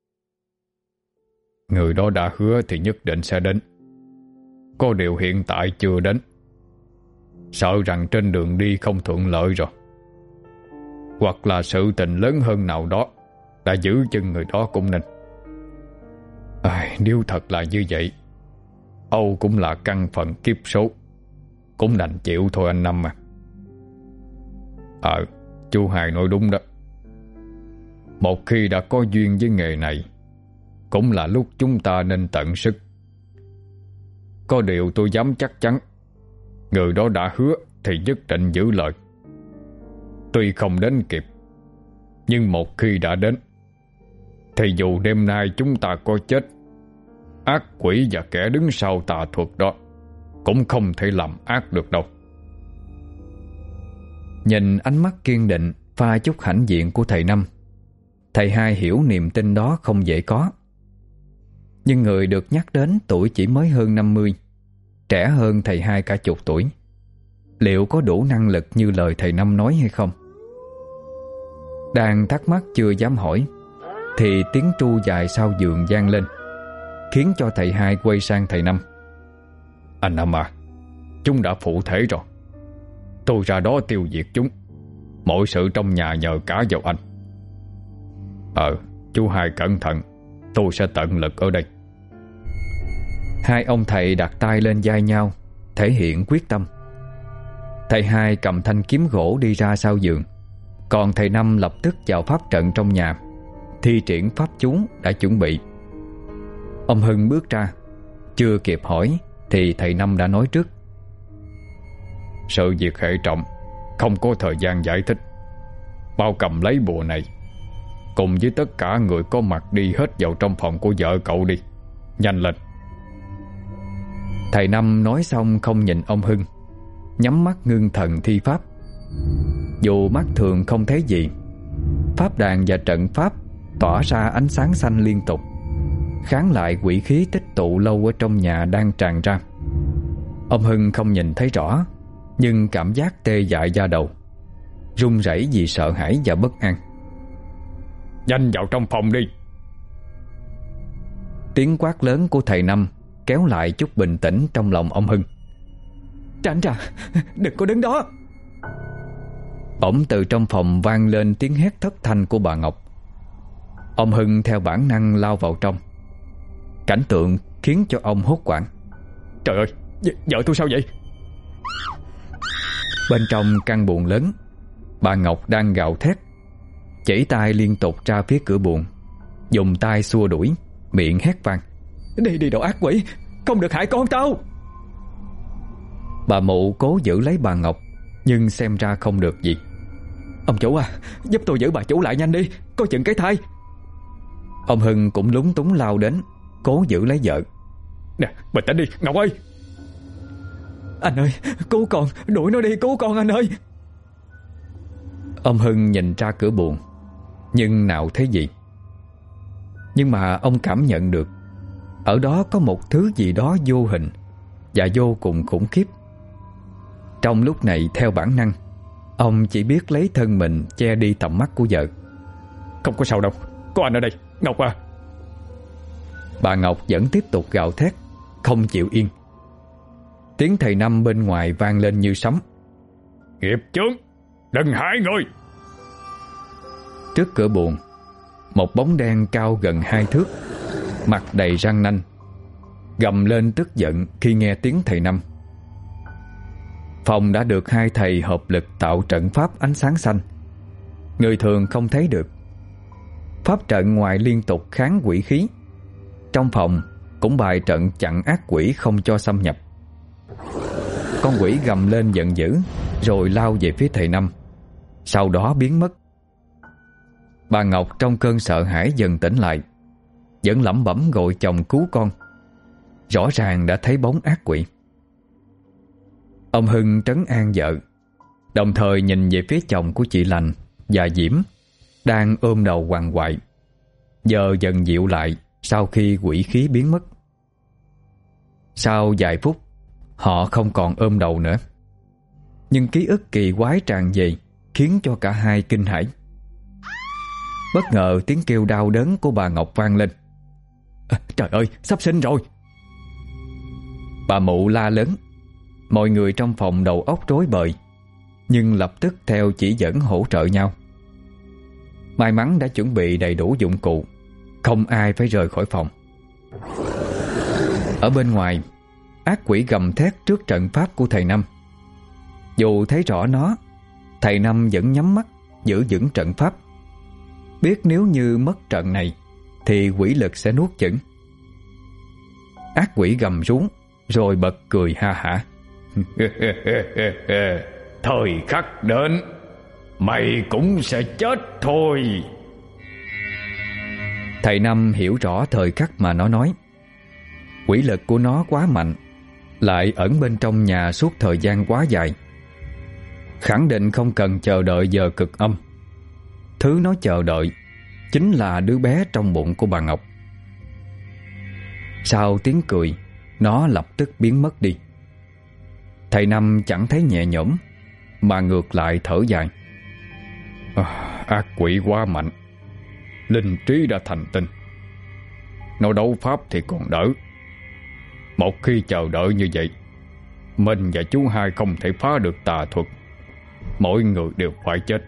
Người đó đã hứa thì nhất định sẽ đến. Có điều hiện tại chưa đến. Sợ rằng trên đường đi không thuận lợi rồi, hoặc là sự tình lớn hơn nào đó đã giữ chân người đó cũng nên. À, nếu thật là như vậy, Âu cũng là căn phận kiếp số, cũng đành chịu thôi anh Năm à. Ờ, chú Hai nói đúng đó. Một khi đã có duyên với nghề này, cũng là lúc chúng ta nên tận sức. Có điều tôi dám chắc chắn, người đó đã hứa thì nhất định giữ lời. Tuy không đến kịp, nhưng một khi đã đến, thì dù đêm nay chúng ta có chết, ác quỷ và kẻ đứng sau tà thuật đó cũng không thể làm ác được đâu. Nhìn ánh mắt kiên định pha chút hãnh diện của thầy Năm, thầy hai hiểu niềm tin đó không dễ có. Nhưng người được nhắc đến tuổi chỉ mới hơn năm mươi, trẻ hơn thầy hai cả chục tuổi, liệu có đủ năng lực như lời thầy Năm nói hay không? Đang thắc mắc chưa dám hỏi, thì tiếng tru dài sau giường vang lên, khiến cho thầy hai quay sang thầy Năm: Anh Năm à, chúng đã phụ thể rồi. Tôi ra đó tiêu diệt chúng. Mọi sự trong nhà nhờ cả vào anh. Ờ, chú Hai cẩn thận, tôi sẽ tận lực ở đây. Hai ông thầy đặt tay lên vai nhau, thể hiện quyết tâm. Thầy hai cầm thanh kiếm gỗ đi ra sau giường, còn thầy Năm lập tức vào pháp trận trong nhà, thi triển pháp chú đã chuẩn bị. Ông Hưng bước ra, chưa kịp hỏi thì thầy Năm đã nói trước: Sự việc hệ trọng, không có thời gian giải thích. Bao cầm lấy bùa này, cùng với tất cả người có mặt đi hết vào trong phòng của vợ cậu đi. Nhanh lên. Thầy Năm nói xong không nhìn ông Hưng, nhắm mắt ngưng thần thi pháp. Dù mắt thường không thấy gì, pháp đàn và trận pháp tỏa ra ánh sáng xanh liên tục, kháng lại quỷ khí tích tụ lâu ở trong nhà đang tràn ra. Ông Hưng không nhìn thấy rõ, nhưng cảm giác tê dại da đầu, run rẩy vì sợ hãi và bất an. Nhanh vào trong phòng đi. Tiếng quát lớn của thầy Năm kéo lại chút bình tĩnh trong lòng ông Hưng. Tránh ra, đừng có đứng đó. Bỗng từ trong phòng vang lên tiếng hét thất thanh của bà Ngọc. Ông Hưng theo bản năng lao vào trong. Cảnh tượng khiến cho ông hốt hoảng. Trời ơi, vợ tôi sao vậy? Bên trong căn buồng lớn, bà Ngọc đang gào thét, chỉ tay liên tục ra phía cửa buồng, dùng tay xua đuổi, miệng hét vang: Đi đi đồ ác quỷ, không được hại con tao. Bà mụ cố giữ lấy bà Ngọc, nhưng xem ra không được gì. Ông chủ à, giúp tôi giữ bà chủ lại nhanh đi, coi chừng cái thai. Ông Hưng cũng lúng túng lao đến, cố giữ lấy vợ. Nè, bình tĩnh đi, Ngọc ơi. Anh ơi, cứu con, đuổi nó đi, cứu con anh ơi. Ông Hưng nhìn ra cửa buồng, nhưng nào thấy gì. Nhưng mà ông cảm nhận được ở đó có một thứ gì đó vô hình và vô cùng khủng khiếp. Trong lúc này theo bản năng, ông chỉ biết lấy thân mình che đi tầm mắt của vợ. Không có sao đâu, có anh ở đây, Ngọc à. Bà Ngọc vẫn tiếp tục gào thét, không chịu yên. Tiếng thầy Năm bên ngoài vang lên như sấm. Nghiệp chướng, đừng hại người. Trước cửa buồng, một bóng đen cao gần hai thước, mặt đầy răng nanh, gầm lên tức giận khi nghe tiếng thầy Năm. Phòng đã được hai thầy hợp lực tạo trận pháp ánh sáng xanh, người thường không thấy được. Pháp trận ngoài liên tục kháng quỷ khí, trong phòng cũng bày trận chặn ác quỷ không cho xâm nhập. Con quỷ gầm lên giận dữ rồi lao về phía thầy Năm, sau đó biến mất. Bà Ngọc trong cơn sợ hãi dần tỉnh lại, vẫn lẩm bẩm gọi chồng cứu con. Rõ ràng đã thấy bóng ác quỷ. Ông Hưng trấn an vợ, đồng thời nhìn về phía chồng của chị Lành và Diễm đang ôm đầu quằn quại, giờ dần dịu lại sau khi quỷ khí biến mất. Sau vài phút, họ không còn ôm đầu nữa, nhưng ký ức kỳ quái tràn về khiến cho cả hai kinh hãi. Bất ngờ tiếng kêu đau đớn của bà Ngọc vang lên. À, trời ơi, sắp sinh rồi! Bà Mụ la lớn. Mọi người trong phòng đầu óc rối bời, nhưng lập tức theo chỉ dẫn hỗ trợ nhau. May mắn đã chuẩn bị đầy đủ dụng cụ, không ai phải rời khỏi phòng. Ở bên ngoài, ác quỷ gầm thét trước trận pháp của thầy Năm. Dù thấy rõ nó, thầy Năm vẫn nhắm mắt giữ vững trận pháp, biết nếu như mất trận này thì quỷ lực sẽ nuốt chửng. Ác quỷ gầm rú rồi bật cười ha hả. Thời khắc đến, mày cũng sẽ chết thôi. Thầy Năm hiểu rõ thời khắc mà nó nói. Quỷ lực của nó quá mạnh, lại ẩn bên trong nhà suốt thời gian quá dài, khẳng định không cần chờ đợi giờ cực âm. Thứ nó chờ đợi chính là đứa bé trong bụng của bà Ngọc. Sau tiếng cười, nó lập tức biến mất đi. Thầy Năm chẳng thấy nhẹ nhõm, mà ngược lại thở dài. À, ác quỷ quá mạnh, linh trí đã thành tinh. Nó đấu pháp thì còn đỡ. Một khi chờ đợi như vậy, mình và chú hai không thể phá được tà thuật, mỗi người đều phải chết.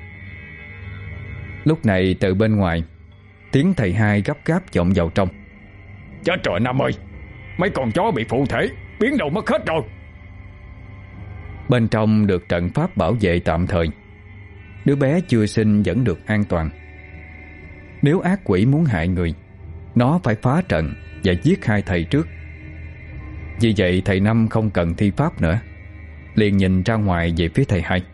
Lúc này từ bên ngoài, tiếng thầy hai gấp gáp vọng vào trong. Chết rồi Năm ơi, mấy con chó bị phụ thể biến đầu mất hết rồi. Bên trong được trận pháp bảo vệ tạm thời, đứa bé chưa sinh vẫn được an toàn. Nếu ác quỷ muốn hại người, nó phải phá trận và giết hai thầy trước. Vì vậy thầy Năm không cần thi pháp nữa, liền nhìn ra ngoài về phía thầy hai.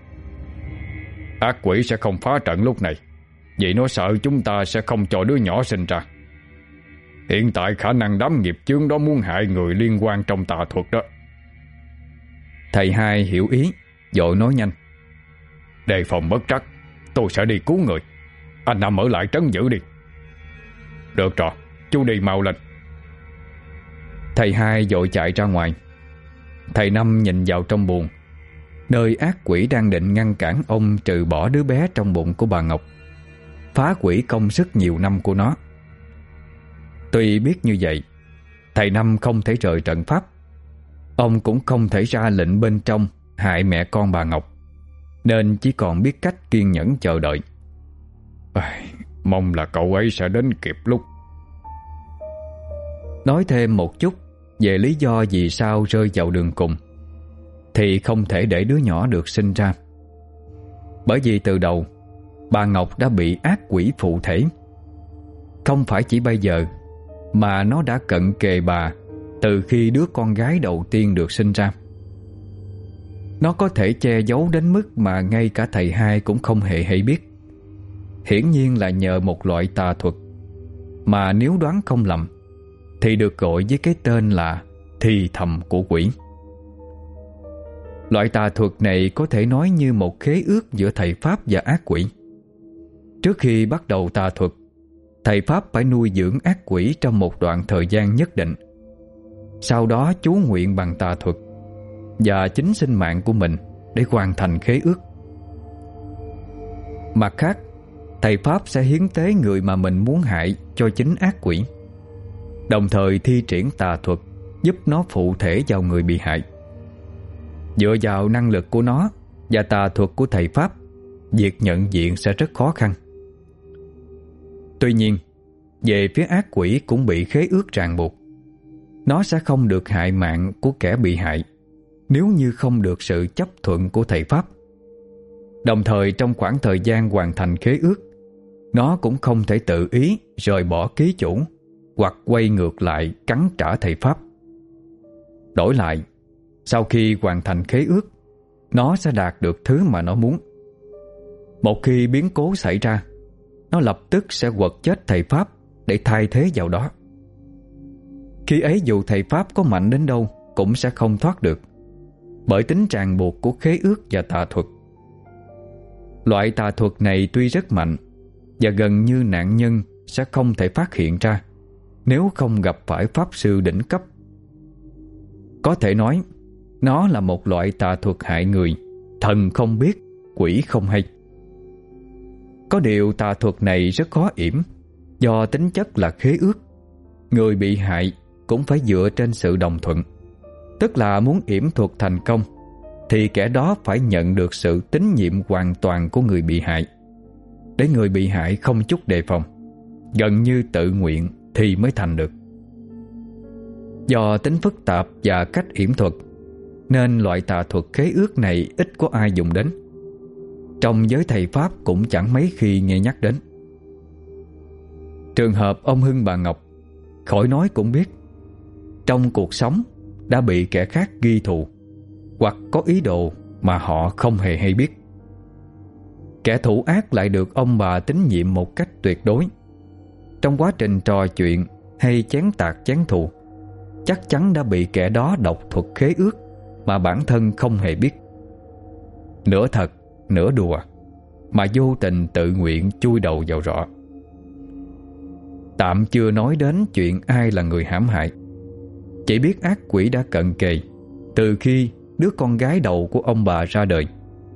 Ác quỷ sẽ không phá trận lúc này, vì nó sợ chúng ta sẽ không cho đứa nhỏ sinh ra. Hiện tại khả năng đám nghiệp chướng đó muốn hại người liên quan trong tà thuật đó. Thầy hai hiểu ý, vội nói nhanh. Đề phòng bất trắc, tôi sẽ đi cứu người. Anh Năm ở lại trấn giữ đi. Được rồi, chú đi mau lên. Thầy hai vội chạy ra ngoài. Thầy Năm nhìn vào trong buồng, nơi ác quỷ đang định ngăn cản ông trừ bỏ đứa bé trong bụng của bà Ngọc, phá hủy công sức nhiều năm của nó. Tuy biết như vậy, thầy Năm không thể rời trận pháp. Ông cũng không thể ra lệnh bên trong hại mẹ con bà Ngọc, nên chỉ còn biết cách kiên nhẫn chờ đợi. À, mong là cậu ấy sẽ đến kịp lúc. Nói thêm một chút về lý do vì sao rơi vào đường cùng, thì không thể để đứa nhỏ được sinh ra. Bởi vì từ đầu bà Ngọc đã bị ác quỷ phụ thể. Không phải chỉ bây giờ, mà nó đã cận kề bà từ khi đứa con gái đầu tiên được sinh ra. Nó có thể che giấu đến mức mà ngay cả thầy hai cũng không hề hay biết. Hiển nhiên là nhờ một loại tà thuật mà nếu đoán không lầm thì được gọi với cái tên là thì thầm của quỷ. Loại tà thuật này có thể nói như một khế ước giữa thầy Pháp và ác quỷ. Trước khi bắt đầu tà thuật, thầy Pháp phải nuôi dưỡng ác quỷ trong một đoạn thời gian nhất định. Sau đó chú nguyện bằng tà thuật và chính sinh mạng của mình để hoàn thành khế ước. Mặt khác, thầy Pháp sẽ hiến tế người mà mình muốn hại cho chính ác quỷ, đồng thời thi triển tà thuật giúp nó phụ thể vào người bị hại. Dựa vào năng lực của nó và tà thuật của thầy Pháp, việc nhận diện sẽ rất khó khăn. Tuy nhiên, về phía ác quỷ cũng bị khế ước ràng buộc. Nó sẽ không được hại mạng của kẻ bị hại, nếu như không được sự chấp thuận của thầy Pháp. Đồng thời trong khoảng thời gian hoàn thành khế ước, nó cũng không thể tự ý rời bỏ ký chủ hoặc quay ngược lại cắn trả thầy Pháp. Đổi lại, sau khi hoàn thành khế ước, nó sẽ đạt được thứ mà nó muốn. Một khi biến cố xảy ra, nó lập tức sẽ quật chết thầy Pháp để thay thế vào đó. Khi ấy dù thầy Pháp có mạnh đến đâu cũng sẽ không thoát được, bởi tính ràng buộc của khế ước và tà thuật. Loại tà thuật này tuy rất mạnh và gần như nạn nhân sẽ không thể phát hiện ra nếu không gặp phải pháp sư đỉnh cấp. Có thể nói, nó là một loại tà thuật hại người, thần không biết, quỷ không hay. Có điều tà thuật này rất khó yểm, do tính chất là khế ước. Người bị hại cũng phải dựa trên sự đồng thuận. Tức là muốn yểm thuật thành công thì kẻ đó phải nhận được sự tín nhiệm hoàn toàn của người bị hại, để người bị hại không chút đề phòng, gần như tự nguyện thì mới thành được. Do tính phức tạp và cách yểm thuật, nên loại tà thuật khế ước này ít có ai dùng đến. Trong giới thầy Pháp cũng chẳng mấy khi nghe nhắc đến. Trường hợp ông Hưng bà Ngọc, khỏi nói cũng biết, trong cuộc sống đã bị kẻ khác ghi thù hoặc có ý đồ mà họ không hề hay biết. Kẻ thủ ác lại được ông bà tín nhiệm một cách tuyệt đối. Trong quá trình trò chuyện hay chén tạc chén thù, chắc chắn đã bị kẻ đó đọc thuật khế ước mà bản thân không hề biết. Nửa thật, nửa đùa, mà vô tình tự nguyện chui đầu vào rọ. Tạm chưa nói đến chuyện ai là người hãm hại, chỉ biết ác quỷ đã cận kề từ khi đứa con gái đầu của ông bà ra đời.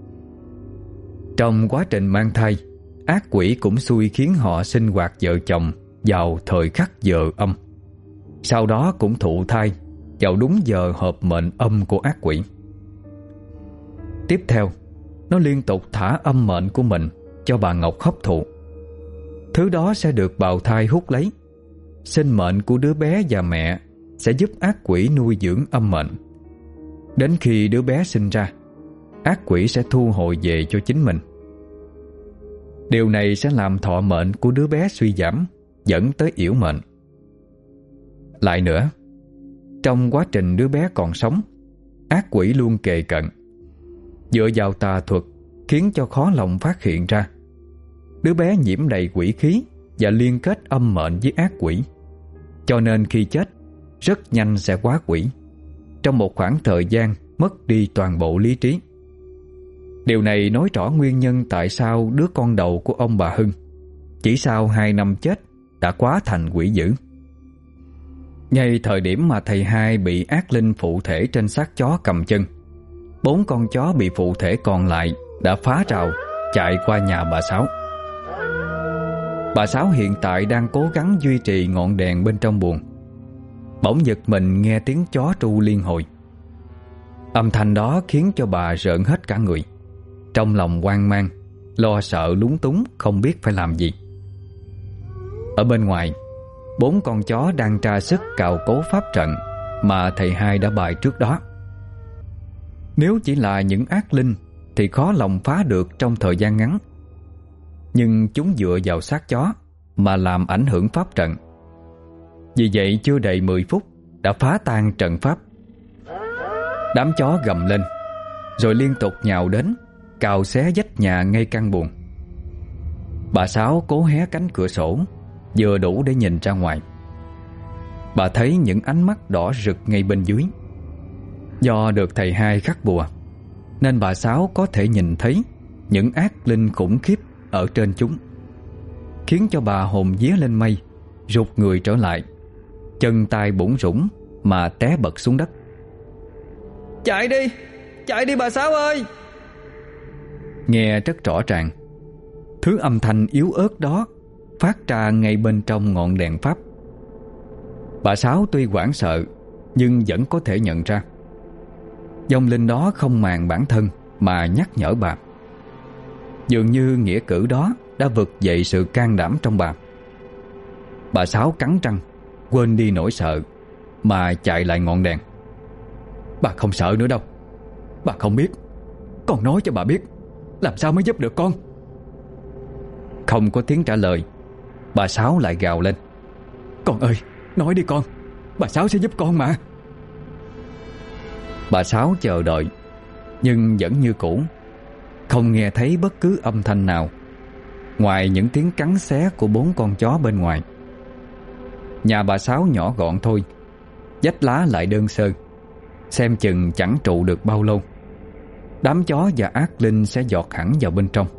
Trong quá trình mang thai, ác quỷ cũng xui khiến họ sinh hoạt vợ chồng vào thời khắc giờ âm, sau đó cũng thụ thai vào đúng giờ hợp mệnh âm của ác quỷ. Tiếp theo, nó liên tục thả âm mệnh của mình cho bà Ngọc hấp thụ. Thứ đó sẽ được bào thai hút lấy. Sinh mệnh của đứa bé và mẹ sẽ giúp ác quỷ nuôi dưỡng âm mệnh. Đến khi đứa bé sinh ra, ác quỷ sẽ thu hồi về cho chính mình. Điều này sẽ làm thọ mệnh của đứa bé suy giảm, dẫn tới yểu mệnh. Lại nữa, trong quá trình đứa bé còn sống, ác quỷ luôn kề cận. Dựa vào tà thuật khiến cho khó lòng phát hiện ra, đứa bé nhiễm đầy quỷ khí và liên kết âm mệnh với ác quỷ, cho nên khi chết rất nhanh sẽ hóa quỷ, trong một khoảng thời gian mất đi toàn bộ lý trí. Điều này nói rõ nguyên nhân tại sao đứa con đầu của ông bà Hưng chỉ sau hai năm chết đã quá thành quỷ dữ. Ngay thời điểm mà thầy hai bị ác linh phụ thể trên xác chó cầm chân, bốn con chó bị phụ thể còn lại đã phá rào chạy qua nhà bà Sáu. Bà Sáu hiện tại đang cố gắng duy trì ngọn đèn bên trong buồng. Bỗng giật mình nghe tiếng chó tru liên hồi. Âm thanh đó khiến cho bà rợn hết cả người, trong lòng hoang mang, lo sợ lúng túng không biết phải làm gì. Ở bên ngoài, bốn con chó đang tra sức cào cố pháp trận mà thầy hai đã bày trước đó. Nếu chỉ là những ác linh thì khó lòng phá được trong thời gian ngắn, nhưng chúng dựa vào xác chó mà làm ảnh hưởng pháp trận. Vì vậy chưa đầy mười phút đã phá tan trận pháp. Đám chó gầm lên, rồi liên tục nhào đến, cào xé vách nhà ngay căn buồng. Bà Sáu cố hé cánh cửa sổ vừa đủ để nhìn ra ngoài. Bà thấy những ánh mắt đỏ rực ngay bên dưới. Do được thầy hai khắc bùa, nên bà Sáu có thể nhìn thấy những ác linh khủng khiếp ở trên chúng, khiến cho bà hồn vía lên mây, rụt người trở lại, chân tay bủn rủn mà té bật xuống đất. Chạy đi, chạy đi bà Sáu ơi! Nghe rất rõ ràng. Thứ âm thanh yếu ớt đó phát ra ngay bên trong ngọn đèn pháp. Bà Sáu tuy hoảng sợ nhưng vẫn có thể nhận ra vong linh đó không màng bản thân mà nhắc nhở bà. Dường như nghĩa cử đó đã vực dậy sự can đảm trong bà. Bà Sáu cắn răng, quên đi nỗi sợ mà chạy lại ngọn đèn. Bà không sợ nữa đâu, Bà không biết. Con nói cho bà biết, làm sao mới giúp được con. Không có tiếng trả lời, bà Sáu lại gào lên: Con ơi, nói đi con, bà Sáu sẽ giúp con mà. Bà Sáu chờ đợi, nhưng vẫn như cũ, không nghe thấy bất cứ âm thanh nào ngoài những tiếng cắn xé của bốn con chó bên ngoài. Nhà bà Sáu nhỏ gọn thôi, vách lá lại đơn sơ, xem chừng chẳng trụ được bao lâu. Đám chó và ác linh sẽ dọt hẳn vào bên trong.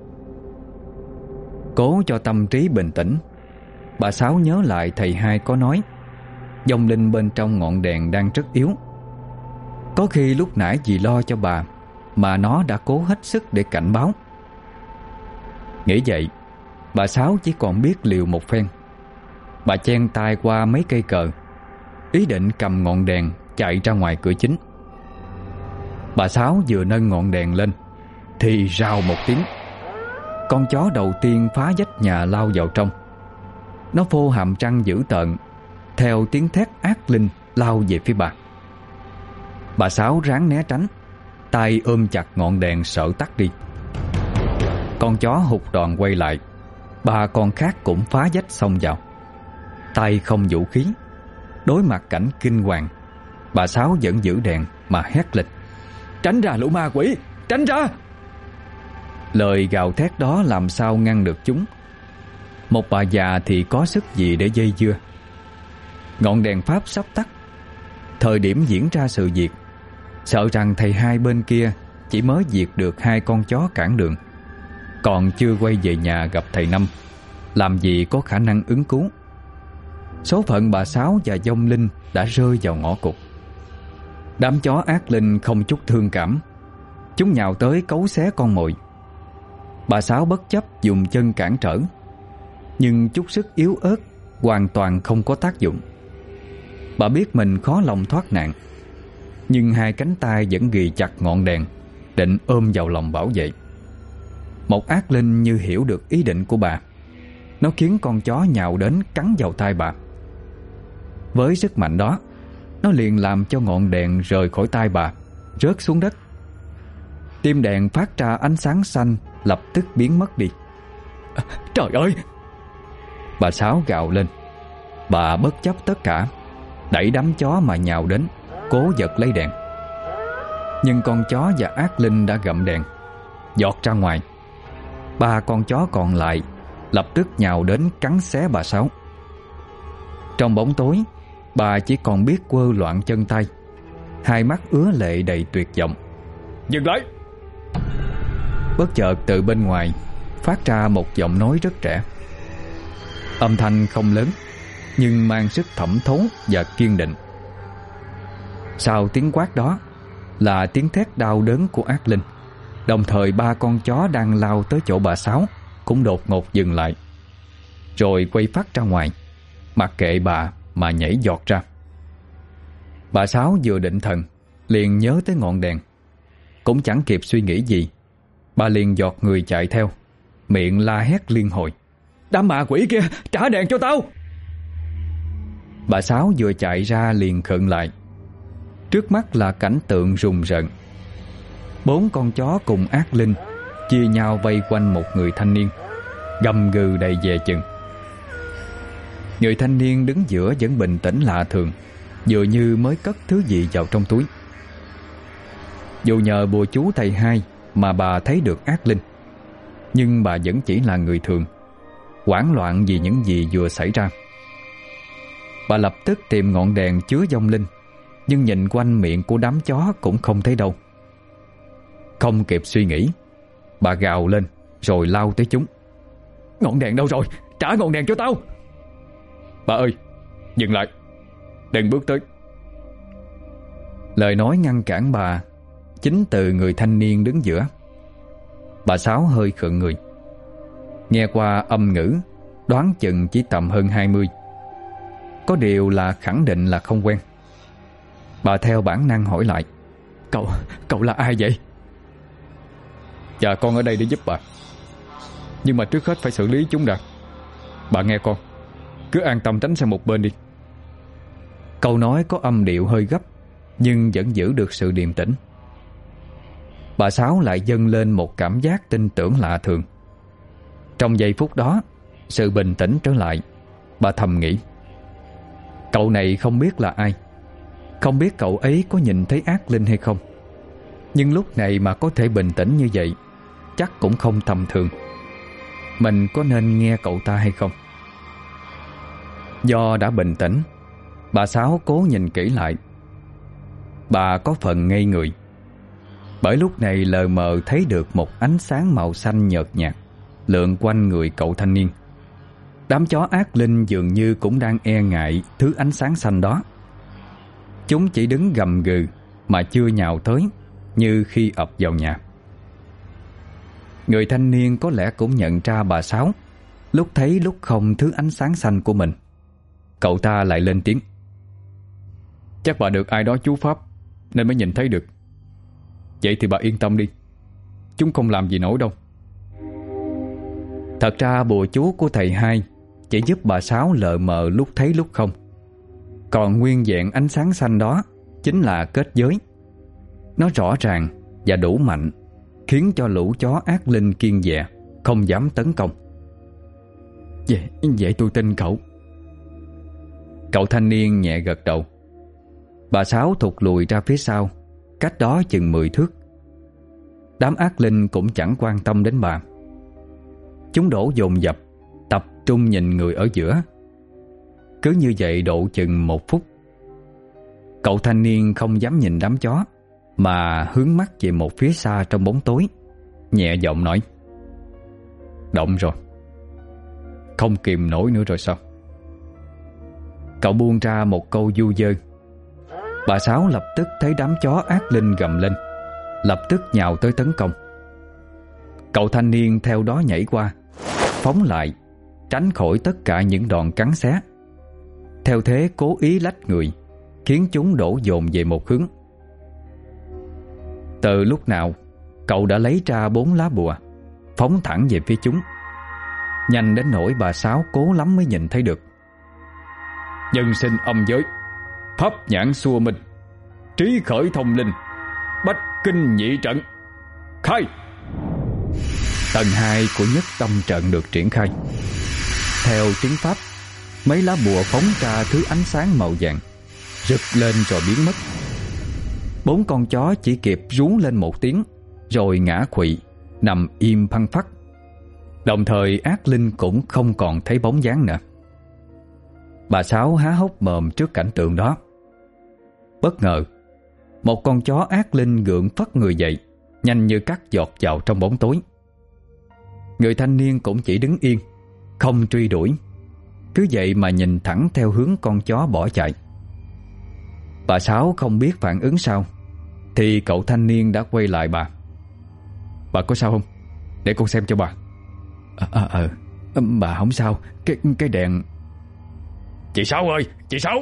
Cố cho tâm trí bình tĩnh, bà Sáu nhớ lại thầy hai có nói vong linh bên trong ngọn đèn đang rất yếu. Có khi lúc nãy vì lo cho bà mà nó đã cố hết sức để cảnh báo. Nghĩ vậy, bà Sáu chỉ còn biết liều một phen. Bà chen tay qua mấy cây cờ, ý định cầm ngọn đèn chạy ra ngoài cửa chính. Bà Sáu vừa nâng ngọn đèn lên thì rào một tiếng, con chó đầu tiên phá vách nhà lao vào trong. Nó phô hàm răng dữ tợn, theo tiếng thét ác linh lao về phía bà. Bà Sáu ráng né tránh, tay ôm chặt ngọn đèn sợ tắt đi. Con chó hụt đòn quay lại, ba con khác cũng phá vách xông vào. Tay không vũ khí, đối mặt cảnh kinh hoàng, bà Sáu vẫn giữ đèn mà hét lên: Tránh ra lũ ma quỷ, tránh ra! Lời gào thét đó làm sao ngăn được chúng. Một bà già thì có sức gì để dây dưa. Ngọn đèn pháp sắp tắt. Thời điểm diễn ra sự việc, sợ rằng thầy hai bên kia chỉ mới diệt được hai con chó cản đường, còn chưa quay về nhà gặp thầy Năm, làm gì có khả năng ứng cứu. Số phận bà Sáu và vong linh đã rơi vào ngõ cụt. Đám chó ác linh không chút thương cảm, chúng nhào tới cấu xé con mồi. Bà Sáu bất chấp dùng chân cản trở, nhưng chút sức yếu ớt hoàn toàn không có tác dụng. Bà biết mình khó lòng thoát nạn, nhưng hai cánh tay vẫn ghì chặt ngọn đèn, định ôm vào lòng bảo vệ. Một ác linh như hiểu được ý định của bà, nó khiến con chó nhào đến cắn vào tay bà. Với sức mạnh đó, nó liền làm cho ngọn đèn rời khỏi tay bà, rớt xuống đất. Tim đèn phát ra ánh sáng xanh lập tức biến mất đi. À, trời ơi! Bà Sáu gào lên. Bà bất chấp tất cả, đẩy đám chó mà nhào đến, cố giật lấy đèn. Nhưng con chó và ác linh đã gặm đèn, giọt ra ngoài. Ba con chó còn lại lập tức nhào đến cắn xé bà Sáu. Trong bóng tối, bà chỉ còn biết quơ loạn chân tay, hai mắt ứa lệ đầy tuyệt vọng. Dừng lại! Bất chợt từ bên ngoài phát ra một giọng nói rất trẻ. Âm thanh không lớn, nhưng mang sức thẩm thấu và kiên định. Sau tiếng quát đó là tiếng thét đau đớn của ác linh. Đồng thời ba con chó đang lao tới chỗ bà Sáu cũng đột ngột dừng lại, rồi quay phát ra ngoài, mặc kệ bà mà nhảy giọt ra. Bà Sáu vừa định thần liền nhớ tới ngọn đèn, cũng chẳng kịp suy nghĩ gì, bà liền giọt người chạy theo, miệng la hét liên hồi: Đám ma quỷ kia, trả đèn cho tao! Bà Sáu vừa chạy ra liền khựng lại. Trước mắt là cảnh tượng rùng rợn. Bốn con chó cùng ác linh chia nhau vây quanh một người thanh niên, gầm gừ đầy dè chừng. Người thanh niên đứng giữa vẫn bình tĩnh lạ thường, dường như mới cất thứ gì vào trong túi. Dù nhờ bùa chú thầy hai mà bà thấy được ác linh, nhưng bà vẫn chỉ là người thường, hoảng loạn vì những gì vừa xảy ra. Bà lập tức tìm ngọn đèn chứa vong linh, nhưng nhìn quanh miệng của đám chó cũng không thấy đâu. Không kịp suy nghĩ, bà gào lên rồi lao tới chúng. Ngọn đèn đâu rồi? Trả ngọn đèn cho tao! Bà ơi, dừng lại, đừng bước tới. Lời nói ngăn cản bà chính từ người thanh niên đứng giữa. Bà Sáu hơi khựng người. Nghe qua âm ngữ, đoán chừng chỉ tầm hơn hai mươi. Có điều là khẳng định là không quen. Bà theo bản năng hỏi lại: Cậu, cậu là ai vậy? Dạ con ở đây để giúp bà, nhưng mà trước hết phải xử lý chúng đã. Bà nghe con, cứ an tâm tránh sang một bên đi. Câu nói có âm điệu hơi gấp, nhưng vẫn giữ được sự điềm tĩnh. bà Sáu lại dâng lên một cảm giác tin tưởng lạ thường. Trong giây phút đó, sự bình tĩnh trở lại. Bà thầm nghĩ, cậu này không biết là ai, không biết cậu ấy có nhìn thấy ác linh hay không, nhưng lúc này mà có thể bình tĩnh như vậy chắc cũng không tầm thường. Mình có nên nghe cậu ta hay không? Do đã bình tĩnh, bà Sáu cố nhìn kỹ lại. Bà có phần ngây người, bởi lúc này lờ mờ thấy được một ánh sáng màu xanh nhợt nhạt lượn quanh người cậu thanh niên. Đám chó ác linh dường như cũng đang e ngại thứ ánh sáng xanh đó. Chúng chỉ đứng gầm gừ mà chưa nhào tới như khi ập vào nhà. Người thanh niên có lẽ cũng nhận ra bà Sáu lúc thấy lúc không thứ ánh sáng xanh của mình. Cậu ta lại lên tiếng: Chắc bà được ai đó chú pháp nên mới nhìn thấy được. Vậy thì bà yên tâm đi, chúng không làm gì nổi đâu. Thật ra bùa chú của thầy hai chỉ giúp bà Sáu lờ mờ lúc thấy lúc không. Còn nguyên vẹn ánh sáng xanh đó chính là kết giới. Nó rõ ràng và đủ mạnh, khiến cho lũ chó ác linh kiêng dè, không dám tấn công. Vậy, vậy tôi tin cậu. Cậu thanh niên nhẹ gật đầu. Bà Sáu thụt lùi ra phía sau, cách đó chừng mười thước. Đám ác linh cũng chẳng quan tâm đến bà. Chúng đổ dồn dập, tập trung nhìn người ở giữa. Cứ như vậy độ chừng một phút. Cậu thanh niên không dám nhìn đám chó, mà hướng mắt về một phía xa trong bóng tối, nhẹ giọng nói: Động rồi. Không kìm nổi nữa rồi sao? Cậu buông ra một câu du dơ. Bà Sáu lập tức thấy đám chó ác linh gầm lên, lập tức nhào tới tấn công. Cậu thanh niên theo đó nhảy qua, phóng lại, tránh khỏi tất cả những đòn cắn xé. Theo thế cố ý lách người, khiến chúng đổ dồn về một hướng. Từ lúc nào cậu đã lấy ra bốn lá bùa, phóng thẳng về phía chúng, nhanh đến nỗi bà Sáu cố lắm mới nhìn thấy được. Nhân sinh âm giới, pháp nhãn xua minh, trí khởi thông linh, bách kinh nhị trận, khai! Tầng hai của nhất tâm trận được triển khai. Theo tiếng pháp, mấy lá bùa phóng ra thứ ánh sáng màu vàng, rực lên rồi biến mất. Bốn con chó chỉ kịp rú lên một tiếng, rồi ngã khuỵu, nằm im phăng phắc. Đồng thời ác linh cũng không còn thấy bóng dáng nữa. Bà Sáu há hốc mồm trước cảnh tượng đó. Bất ngờ, một con chó ác linh gượng phất người dậy, nhanh như cắt giọt vào trong bóng tối. Người thanh niên cũng chỉ đứng yên, không truy đuổi, cứ vậy mà nhìn thẳng theo hướng con chó bỏ chạy. Bà Sáu không biết phản ứng sao, thì cậu thanh niên đã quay lại bà. Bà có sao không? Để con xem cho bà. Ờ, à, à, à, bà không sao. Cái, cái đèn... Chị Sáu ơi, chị Sáu!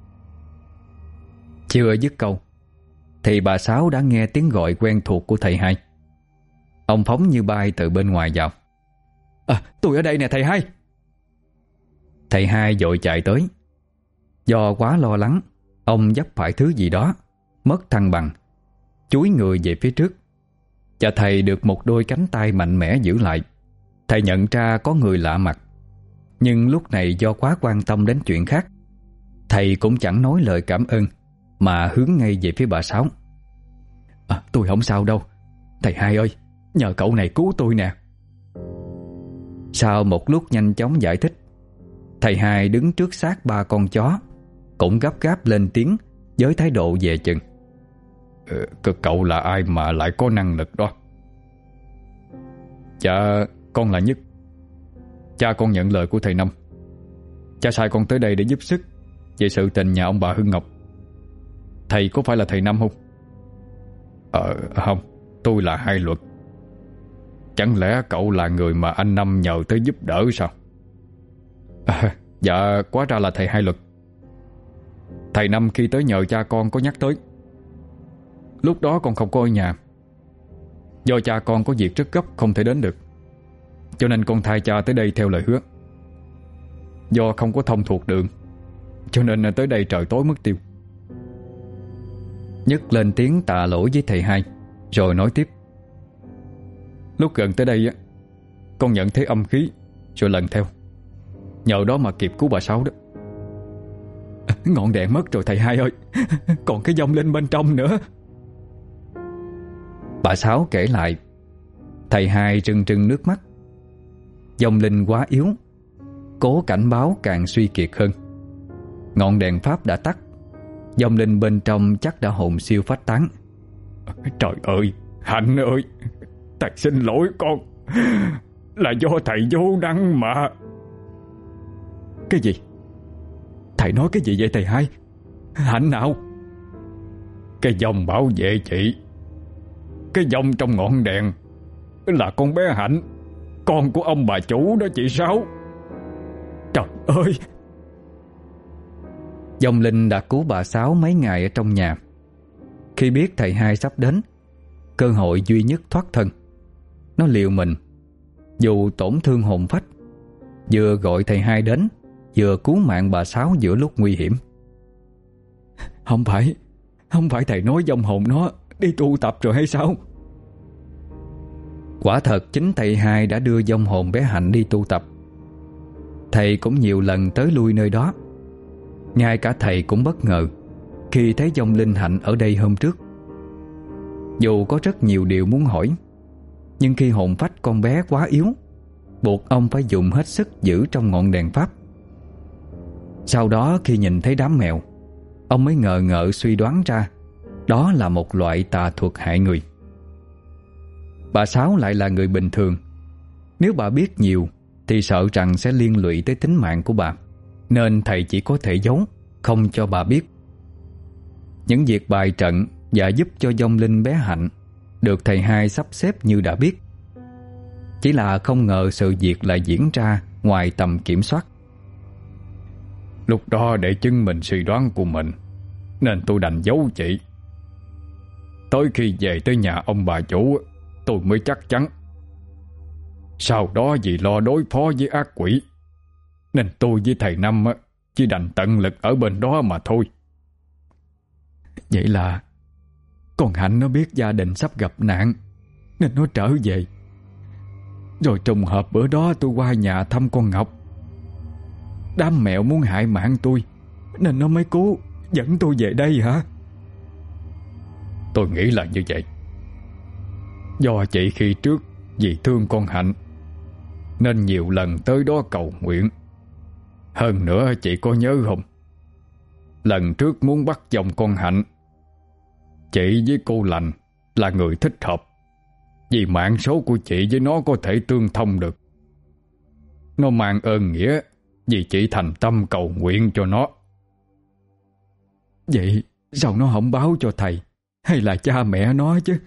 Chưa dứt câu thì bà Sáu đã nghe tiếng gọi quen thuộc của thầy hai. Ông phóng như bay từ bên ngoài vào. À, tôi ở đây nè thầy hai. Thầy hai vội chạy tới. Do quá lo lắng, ông vấp phải thứ gì đó, mất thăng bằng, chúi người về phía trước. Và thầy được một đôi cánh tay mạnh mẽ giữ lại. Thầy nhận ra có người lạ mặt, nhưng lúc này do quá quan tâm đến chuyện khác, thầy cũng chẳng nói lời cảm ơn, mà hướng ngay về phía bà Sáu. À, tôi không sao đâu. Thầy hai ơi, nhờ cậu này cứu tôi nè. Sau một lúc nhanh chóng giải thích, thầy hai đứng trước xác ba con chó, cũng gấp gáp lên tiếng với thái độ dè chừng. Ờ, cậu là ai mà lại có năng lực đó? Dạ, con là Nhất. Cha con nhận lời của thầy Năm. Cha sai con tới đây để giúp sức về sự tình nhà ông bà Hưng Ngọc. Thầy có phải là thầy Năm không? Ờ, không, tôi là Hai Luật. Chẳng lẽ cậu là người mà anh Năm nhờ tới giúp đỡ sao? À, dạ, quá ra là thầy Hai Luật. Thầy Năm khi tới nhờ cha con có nhắc tới. Lúc đó con không có ở nhà, do cha con có việc rất gấp không thể đến được, cho nên con thay cha tới đây theo lời hứa. Do không có thông thuộc đường, cho nên tới đây trời tối mất tiêu. Nhất lên tiếng tạ lỗi với thầy hai, rồi nói tiếp. Lúc gần tới đây á, con nhận thấy âm khí rồi lần theo, nhờ đó mà kịp cứu bà Sáu đó. Ngọn đèn mất rồi thầy hai ơi, còn cái vong linh bên trong nữa. Bà Sáu kể lại. Thầy hai trừng trừng nước mắt. Vong linh quá yếu, cố cảnh báo càng suy kiệt hơn. Ngọn đèn pháp đã tắt, vong linh bên trong chắc đã hồn siêu phách tán. Trời ơi, Hạnh ơi, thầy xin lỗi con, là do thầy vô năng mà. Cái gì? Thầy nói cái gì vậy thầy hai? Hạnh nào? Cái vong bảo vệ chị, cái vong trong ngọn đèn là con bé Hạnh, con của ông bà chủ đó chị Sáu. Trời ơi! Vong linh đã cứu bà Sáu mấy ngày ở trong nhà. Khi biết thầy hai sắp đến, cơ hội duy nhất thoát thân, nó liều mình, dù tổn thương hồn phách, vừa gọi thầy hai đến, vừa cứu mạng bà Sáu giữa lúc nguy hiểm. Không phải, không phải thầy nói vong hồn nó đi tu tập rồi hay sao? Quả thật chính thầy hai đã đưa vong hồn bé Hạnh đi tu tập. Thầy cũng nhiều lần tới lui nơi đó. Ngay cả thầy cũng bất ngờ khi thấy vong linh Hạnh ở đây hôm trước. Dù có rất nhiều điều muốn hỏi, nhưng khi hồn phách con bé quá yếu, buộc ông phải dùng hết sức giữ trong ngọn đèn pháp. Sau đó khi nhìn thấy đám mèo, ông mới ngờ ngợ suy đoán ra đó là một loại tà thuật hại người. Bà Sáu lại là người bình thường. Nếu bà biết nhiều thì sợ rằng sẽ liên lụy tới tính mạng của bà, nên thầy chỉ có thể giấu, không cho bà biết. Những việc bài trận và giúp cho vong linh bé Hạnh được thầy hai sắp xếp như đã biết. Chỉ là không ngờ sự việc lại diễn ra ngoài tầm kiểm soát. Lúc đó để chứng minh suy đoán của mình, nên tôi đành giấu chị. Tới khi về tới nhà ông bà chủ, tôi mới chắc chắn. Sau đó vì lo đối phó với ác quỷ, nên tôi với thầy Năm chỉ đành tận lực ở bên đó mà thôi. Vậy là con Hạnh nó biết gia đình sắp gặp nạn, nên nó trở về. Rồi trùng hợp bữa đó tôi qua nhà thăm con Ngọc. Đám mẹo muốn hại mạng tôi, nên nó mới cố dẫn tôi về đây hả? Tôi nghĩ là như vậy. Do chị khi trước vì thương con Hạnh, nên nhiều lần tới đó cầu nguyện. Hơn nữa chị có nhớ không, lần trước muốn bắt dòng con Hạnh, chị với cô Lành là người thích hợp, vì mạng số của chị với nó có thể tương thông được. Nó mang ơn nghĩa vì chị thành tâm cầu nguyện cho nó. Vậy sao nó không báo cho thầy hay là cha mẹ nó chứ?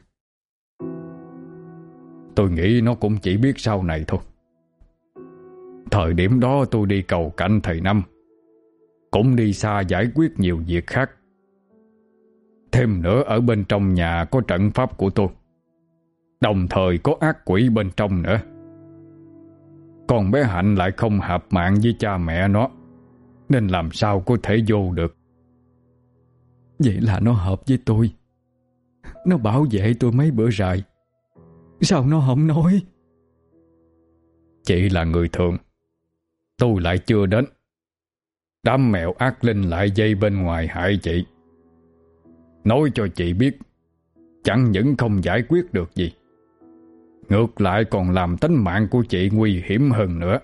Tôi nghĩ nó cũng chỉ biết sau này thôi. Thời điểm đó tôi đi cầu cạnh thầy Năm, cũng đi xa giải quyết nhiều việc khác. Thêm nữa ở bên trong nhà có trận pháp của tôi, đồng thời có ác quỷ bên trong nữa. Còn bé Hạnh lại không hợp mạng với cha mẹ nó, nên làm sao có thể vô được. Vậy là nó hợp với tôi, nó bảo vệ tôi mấy bữa rày. Sao nó không nói? Chị là người thường, tôi lại chưa đến. Đám mèo ác linh lại dây bên ngoài hại chị. Nói cho chị biết, chẳng những không giải quyết được gì, ngược lại còn làm tính mạng của chị nguy hiểm hơn nữa.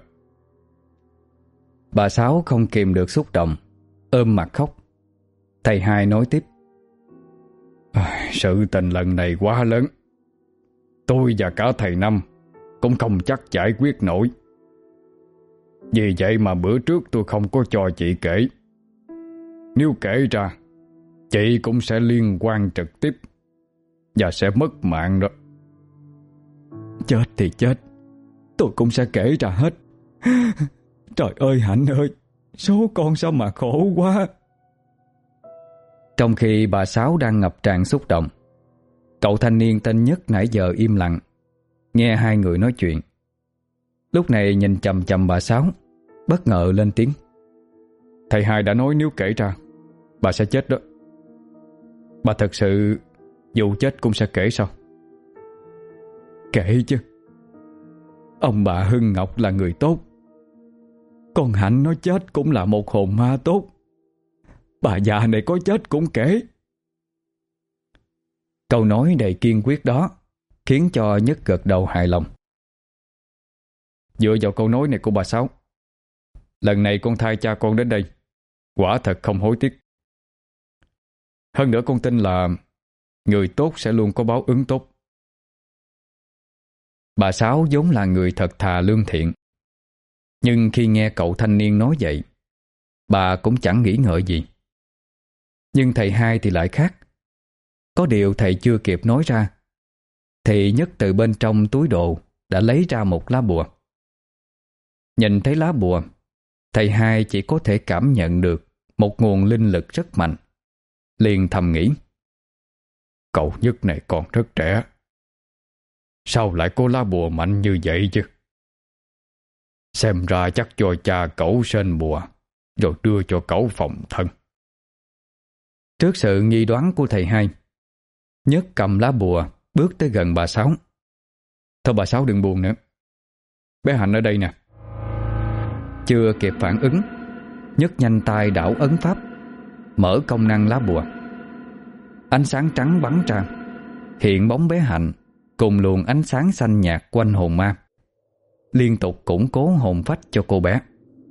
Bà Sáu không kìm được xúc động, ôm mặt khóc. Thầy hai nói tiếp. À, sự tình lần này quá lớn, tôi và cả thầy Năm cũng không chắc giải quyết nổi. Vì vậy mà bữa trước tôi không có cho chị kể. Nếu kể ra, chị cũng sẽ liên quan trực tiếp và sẽ mất mạng đó. Chết thì chết, tôi cũng sẽ kể ra hết. Trời ơi Hạnh ơi, số con sao mà khổ quá. Trong khi bà Sáu đang ngập tràn xúc động, cậu thanh niên tên Nhất nãy giờ im lặng, nghe hai người nói chuyện. Lúc này nhìn chằm chằm bà Sáu, bất ngờ lên tiếng. Thầy hai đã nói nếu kể ra, bà sẽ chết đó. Bà thật sự dù chết cũng sẽ kể sao? Kể chứ, Ông bà Hưng Ngọc là người tốt, con Hạnh nó chết cũng là một hồn ma tốt. Bà già này có chết cũng kể. Câu nói đầy kiên quyết đó khiến cho Nhất gật đầu hài lòng. Dựa vào câu nói này của bà Sáu, lần này con thay cha con đến đây quả thật không hối tiếc. Hơn nữa con tin là người tốt sẽ luôn có báo ứng tốt. Bà Sáu vốn là người thật thà lương thiện, nhưng khi nghe cậu thanh niên nói vậy, bà cũng chẳng nghĩ ngợi gì. Nhưng thầy hai thì lại khác. Có điều thầy chưa kịp nói ra thì Nhất từ bên trong túi đồ đã lấy ra một lá bùa. Nhìn thấy lá bùa, thầy hai chỉ có thể cảm nhận được một nguồn linh lực rất mạnh. Liền thầm nghĩ, cậu Nhất này còn rất trẻ, sao lại có lá bùa mạnh như vậy chứ? Xem ra chắc cho cha cậu sên bùa rồi đưa cho cậu phòng thân. Trước sự nghi đoán của thầy hai, Nhất cầm lá bùa bước tới gần bà Sáu. Thôi bà Sáu đừng buồn nữa, bé Hạnh ở đây nè. Chưa kịp phản ứng, Nhất nhanh tay đảo ấn pháp, mở công năng lá bùa. Ánh sáng trắng bắn ra, hiện bóng bé Hạnh cùng luồng ánh sáng xanh nhạt quanh hồn ma, liên tục củng cố hồn phách cho cô bé.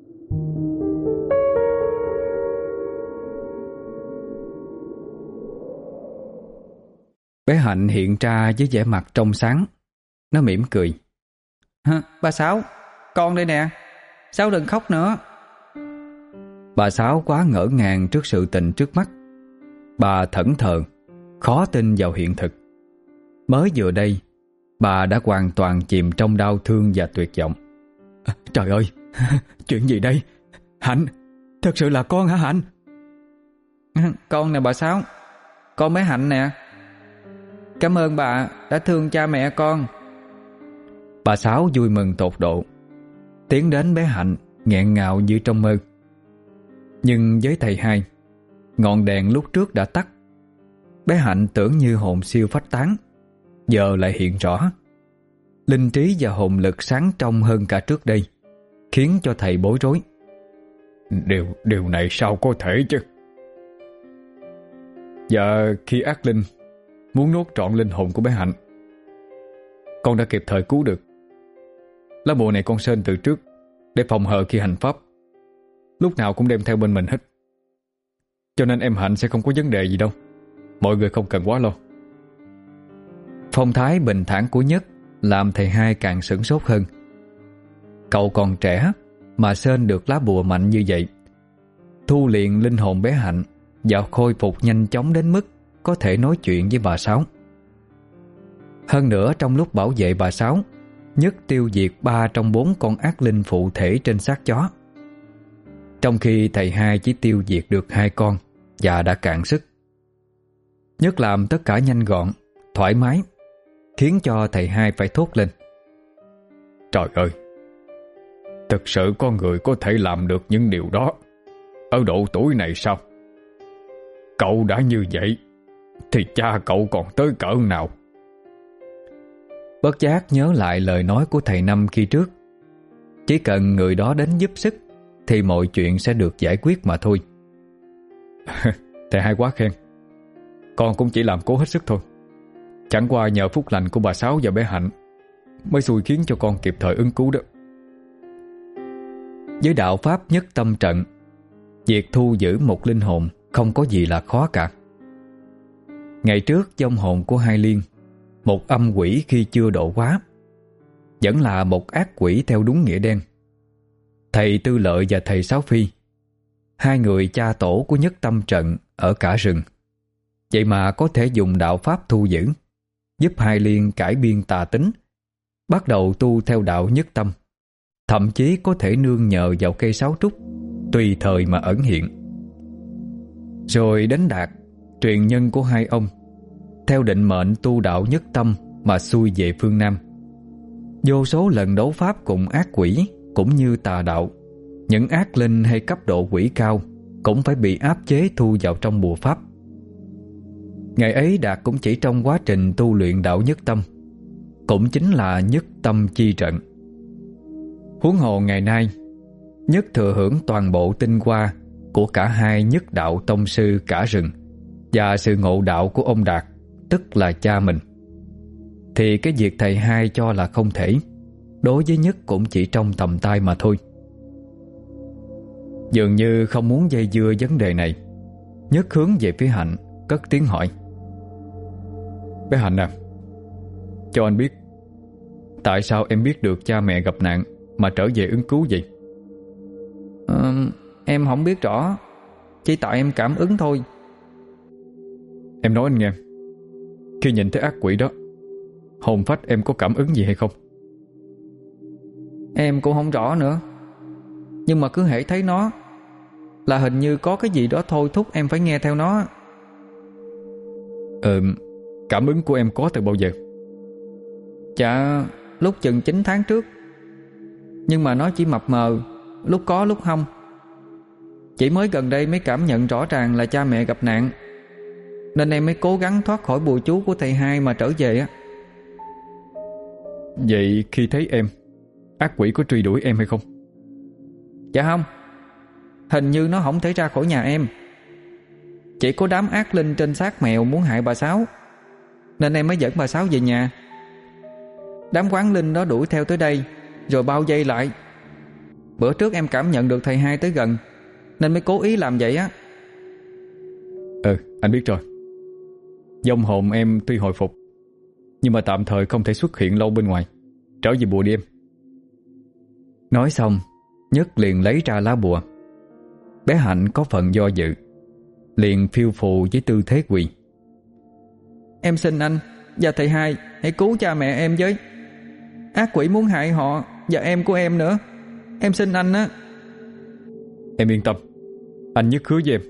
Bé Hạnh hiện ra với vẻ mặt trong sáng. Nó mỉm cười. Hả, bà Sáu, con đây nè, Sáu đừng khóc nữa. Bà Sáu quá ngỡ ngàng trước sự tình trước mắt. Bà thẫn thờ, khó tin vào hiện thực. Mới vừa đây, bà đã hoàn toàn chìm trong đau thương và tuyệt vọng. À, trời ơi, chuyện gì đây? Hạnh, thật sự là con hả Hạnh? Con nè bà Sáu, con bé Hạnh nè. Cảm ơn bà đã thương cha mẹ con. Bà Sáu vui mừng tột độ, tiến đến bé Hạnh nghẹn ngào như trong mơ. Nhưng với thầy hai, ngọn đèn lúc trước đã tắt. Bé Hạnh tưởng như hồn siêu phách tán, giờ lại hiện rõ. Linh trí và hồn lực sáng trong hơn cả trước đây, khiến cho thầy bối rối. Điều, điều này sao có thể chứ? Và khi ác linh muốn nuốt trọn linh hồn của bé Hạnh, con đã kịp thời cứu được. Lá bùa này con sên từ trước để phòng hờ khi hành pháp, lúc nào cũng đem theo bên mình hết. Cho nên em Hạnh sẽ không có vấn đề gì đâu. Mọi người không cần quá lo. Phong thái bình thản của Nhất làm thầy hai càng sửng sốt hơn. Cậu còn trẻ mà sên được lá bùa mạnh như vậy, thu liền linh hồn bé Hạnh và khôi phục nhanh chóng đến mức có thể nói chuyện với bà Sáu. Hơn nữa trong lúc bảo vệ bà Sáu, Nhất tiêu diệt ba trong bốn con ác linh phụ thể trên xác chó, trong khi thầy hai chỉ tiêu diệt được hai con và đã cạn sức. Nhất làm tất cả nhanh gọn, thoải mái, khiến cho thầy hai phải thốt lên. Trời ơi, thực sự con người có thể làm được những điều đó ở độ tuổi này sao? Cậu đã như vậy thì cha cậu còn tới cỡ nào? Bất giác nhớ lại lời nói của thầy Năm khi trước, chỉ cần người đó đến giúp sức thì mọi chuyện sẽ được giải quyết mà thôi. Thầy hai quá khen. Con cũng chỉ làm cố hết sức thôi. Chẳng qua nhờ phúc lành của bà Sáu và bé Hạnh mới xui khiến cho con kịp thời ứng cứu đó. Với đạo pháp nhất tâm trận, việc thu giữ một linh hồn không có gì là khó cả. Ngày trước vong hồn của Hai Liên, một âm quỷ khi chưa độ hóa, vẫn là một ác quỷ theo đúng nghĩa đen. Thầy Tư Lợi và thầy Sáu Phi, hai người cha tổ của nhất tâm trận ở cả rừng, vậy mà có thể dùng đạo pháp thu giữ, giúp Hai Liên cải biên tà tính, bắt đầu tu theo đạo nhất tâm, thậm chí có thể nương nhờ vào cây sáo trúc, tùy thời mà ẩn hiện. Rồi đến Đạt, truyền nhân của hai ông, theo định mệnh tu đạo nhất tâm mà xuôi về phương Nam. Vô số lần đấu pháp cùng ác quỷ cũng như tà đạo, những ác linh hay cấp độ quỷ cao cũng phải bị áp chế thu vào trong bùa pháp. Ngày ấy Đạt cũng chỉ trong quá trình tu luyện đạo nhất tâm, cũng chính là nhất tâm chi trận, Huống hồ ngày nay Nhất thừa hưởng toàn bộ tinh hoa của cả hai nhất đạo tông sư cả rừng và sự ngộ đạo của ông Đạt, tức là cha mình, thì cái việc thầy hai cho là không thể đối với Nhất cũng chỉ trong tầm tay mà thôi. Dường như không muốn dây dưa vấn đề này, Nhất hướng về phía Hạnh, cất tiếng hỏi: Bé Hạnh à, cho anh biết, tại sao em biết được cha mẹ gặp nạn mà trở về ứng cứu vậy? Ờ, em không biết rõ, chỉ tại em cảm ứng thôi. Em nói anh nghe, khi nhìn thấy ác quỷ đó, hồn phách em có cảm ứng gì hay không? Em cũng không rõ nữa, nhưng mà cứ hễ thấy nó là hình như có cái gì đó thôi thúc em phải nghe theo nó. Ờ, cảm ứng của em có từ bao giờ? Dạ, lúc chừng chín tháng trước. Nhưng mà nó chỉ mập mờ, lúc có lúc không. Chỉ mới gần đây mới cảm nhận rõ ràng là cha mẹ gặp nạn, nên em mới cố gắng thoát khỏi bùa chú của thầy hai mà trở về á. Vậy khi thấy em, ác quỷ có truy đuổi em hay không? Dạ không, hình như nó không thể ra khỏi nhà em. Chỉ có đám ác linh trên xác mèo muốn hại bà Sáu, nên em mới dẫn bà Sáu về nhà. Đám quán linh đó đuổi theo tới đây rồi bao vây lại. Bữa trước em cảm nhận được thầy hai tới gần, nên mới cố ý làm vậy á. Ừ, anh biết rồi. Vong hồn em tuy hồi phục, nhưng mà tạm thời không thể xuất hiện lâu bên ngoài. Trở về bùa đi em. Nói xong, Nhất liền lấy ra lá bùa. Bé Hạnh có phần do dự, liền phiêu phù với tư thế quỳ. Em xin anh và thầy hai hãy cứu cha mẹ em với. Ác quỷ muốn hại họ và em của em nữa. Em xin anh á. Em yên tâm, anh Nhất hứa với em.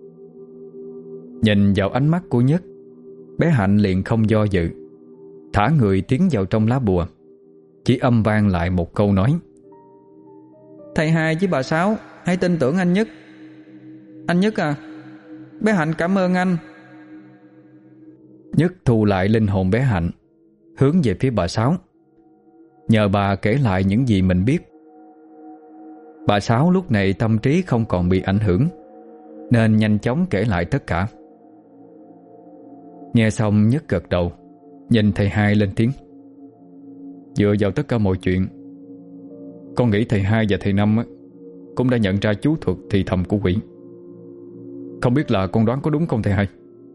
Nhìn vào ánh mắt của Nhất, bé Hạnh liền không do dự, thả người tiến vào trong lá bùa, chỉ âm vang lại một câu nói: Thầy hai với bà Sáu hãy tin tưởng anh Nhất. Anh Nhất à, bé Hạnh cảm ơn anh. Nhất thu lại linh hồn bé Hạnh, hướng về phía bà Sáu, nhờ bà kể lại những gì mình biết. Bà Sáu lúc này tâm trí không còn bị ảnh hưởng, nên nhanh chóng kể lại tất cả. Nghe xong Nhất gật đầu, nhìn thầy hai lên tiếng: Dựa vào tất cả mọi chuyện, con nghĩ thầy hai và thầy năm cũng đã nhận ra chú thuật thì thầm của quỷ. Không biết là con đoán có đúng không thầy hai?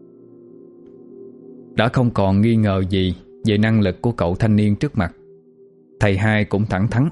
Đã không còn nghi ngờ gì về năng lực của cậu thanh niên trước mặt, thầy hai cũng thẳng thắn: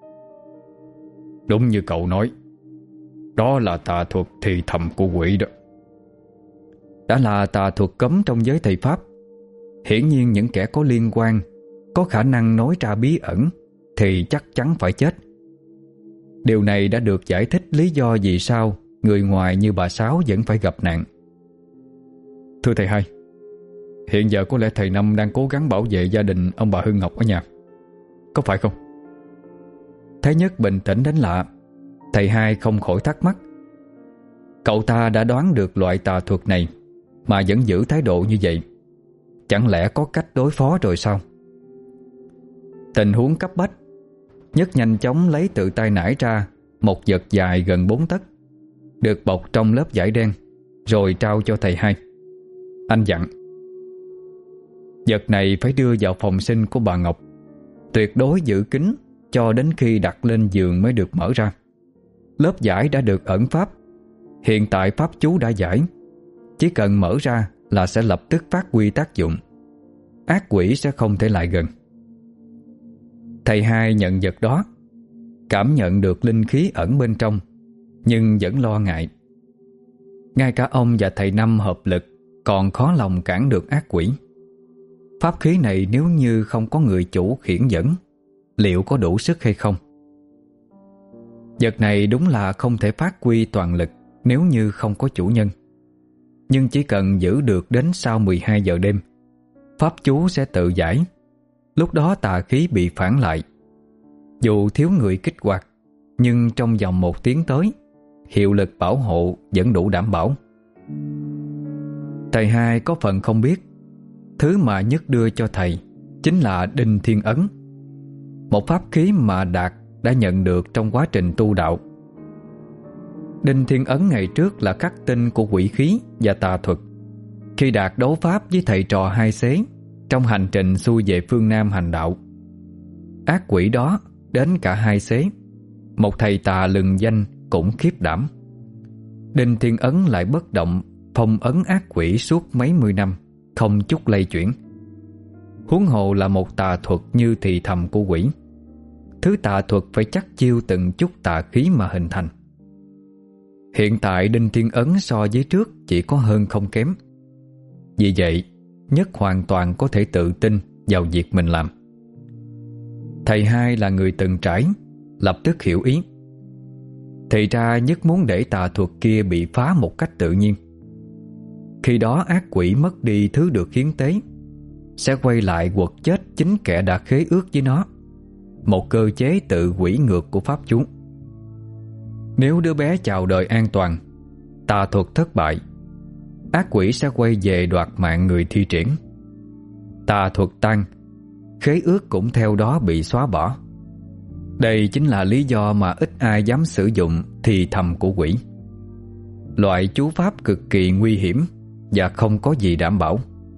Đúng như cậu nói, đó là tà thuật thì thầm của quỷ đó. Đã là tà thuật cấm trong giới thầy Pháp, hiển nhiên những kẻ có liên quan, có khả năng nói ra bí ẩn thì chắc chắn phải chết. Điều này đã được giải thích lý do vì sao người ngoài như bà Sáu vẫn phải gặp nạn. Thưa thầy hai, hiện giờ có lẽ thầy Năm đang cố gắng bảo vệ gia đình ông bà Hưng Ngọc ở nhà, có phải không? Thấy Nhất bình tĩnh đến lạ, thầy hai không khỏi thắc mắc. Cậu ta đã đoán được loại tà thuật này mà vẫn giữ thái độ như vậy, chẳng lẽ có cách đối phó rồi sao? Tình huống cấp bách, Nhất nhanh chóng lấy tự tay nải ra một vật dài gần bốn tấc, được bọc trong lớp vải đen, rồi trao cho thầy hai. Anh dặn: Vật này phải đưa vào phòng sinh của bà Ngọc, tuyệt đối giữ kín cho đến khi đặt lên giường mới được mở ra. Lớp vải đã được ẩn pháp, hiện tại pháp chú đã giải, chỉ cần mở ra là sẽ lập tức phát huy tác dụng, ác quỷ sẽ không thể lại gần. Thầy hai nhận vật đó, cảm nhận được linh khí ẩn bên trong, nhưng vẫn lo ngại. Ngay cả ông và thầy Năm hợp lực còn khó lòng cản được ác quỷ. Pháp khí này nếu như không có người chủ khiển dẫn, liệu có đủ sức hay không? Vật này đúng là không thể phát huy toàn lực nếu như không có chủ nhân. Nhưng chỉ cần giữ được đến sau mười hai giờ đêm, pháp chú sẽ tự giải. Lúc đó tà khí bị phản lại. Dù thiếu người kích hoạt, nhưng trong vòng một tiếng tới, hiệu lực bảo hộ vẫn đủ đảm bảo. Thầy hai có phần không biết, thứ mà Nhất đưa cho thầy chính là Đinh Thiên Ấn, một pháp khí mà Đạt đã nhận được trong quá trình tu đạo. Đinh Thiên Ấn ngày trước là khắc tinh của quỷ khí và tà thuật. Khi đạt đấu pháp với thầy trò hai xế trong hành trình xuôi về phương Nam hành đạo, ác quỷ đó đến cả hai xế. Một thầy tà lừng danh cũng khiếp đảm. Đinh Thiên Ấn lại bất động phong ấn ác quỷ suốt mấy mươi năm, không chút lay chuyển. Huống hồ là một tà thuật như thì thầm của quỷ. Thứ tà thuật phải chắc chiêu từng chút tà khí mà hình thành. Hiện tại Đinh Thiên Ấn so với trước chỉ có hơn không kém. Vì vậy, Nhất hoàn toàn có thể tự tin vào việc mình làm. Thầy hai là người từng trải, lập tức hiểu ý. Thì ra Nhất muốn để tà thuật kia bị phá một cách tự nhiên. Khi đó ác quỷ mất đi thứ được hiến tế, sẽ quay lại quật chết chính kẻ đã khế ước với nó. Một cơ chế tự quỷ ngược của pháp chú. Nếu đứa bé chào đời an toàn, tà thuật thất bại, ác quỷ sẽ quay về đoạt mạng người thi triển. Tà thuật tan, khế ước cũng theo đó bị xóa bỏ. Đây chính là lý do mà ít ai dám sử dụng thì thầm của quỷ. Loại chú pháp cực kỳ nguy hiểm và không có gì đảm bảo.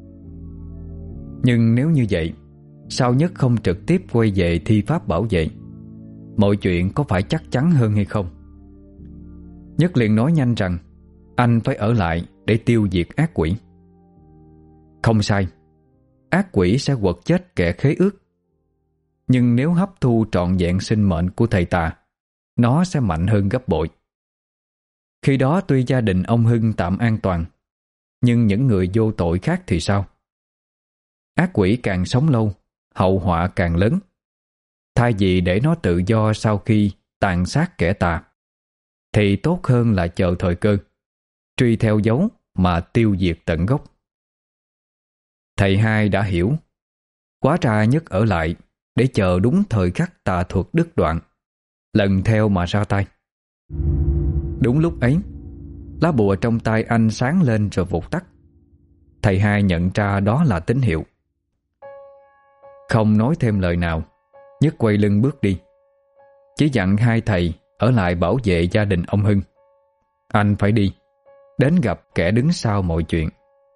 Nhưng nếu như vậy, sao Nhất không trực tiếp quay về thi pháp bảo vệ? Mọi chuyện có phải chắc chắn hơn hay không? Nhất liền nói nhanh rằng anh phải ở lại để tiêu diệt ác quỷ. Không sai, ác quỷ sẽ quật chết kẻ khế ước. Nhưng nếu hấp thu trọn vẹn sinh mệnh của thầy tà, nó sẽ mạnh hơn gấp bội. Khi đó tuy gia đình ông Hưng tạm an toàn, nhưng những người vô tội khác thì sao? Ác quỷ càng sống lâu, hậu họa càng lớn. Thay vì để nó tự do sau khi tàn sát kẻ tà, thì tốt hơn là chờ thời cơ, truy theo dấu mà tiêu diệt tận gốc. Thầy hai đã hiểu. Quá ra Nhất ở lại để chờ đúng thời khắc tà thuật đứt đoạn, lần theo mà ra tay. Đúng lúc ấy, lá bùa trong tay anh sáng lên rồi vụt tắt. Thầy hai nhận ra đó là tín hiệu. Không nói thêm lời nào, Nhất quay lưng bước đi. Chỉ dặn hai thầy ở lại bảo vệ gia đình ông Hưng. Anh phải đi, đến gặp kẻ đứng sau mọi chuyện.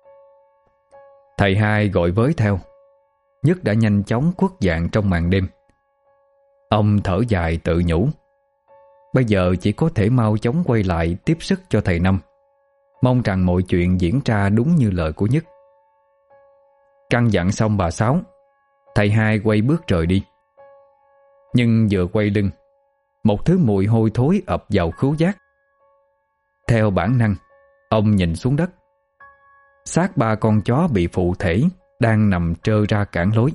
Thầy hai gọi với theo. Nhất đã nhanh chóng khuất dạng trong màn đêm. Ông thở dài tự nhủ, bây giờ chỉ có thể mau chóng quay lại tiếp sức cho thầy Năm, mong rằng mọi chuyện diễn ra đúng như lời của Nhất. Căn dặn xong bà Sáu, thầy hai quay bước rời đi. Nhưng vừa quay lưng, một thứ mùi hôi thối ập vào khứu giác. Theo bản năng, ông nhìn xuống đất. Xác ba con chó bị phụ thể đang nằm trơ ra cản lối.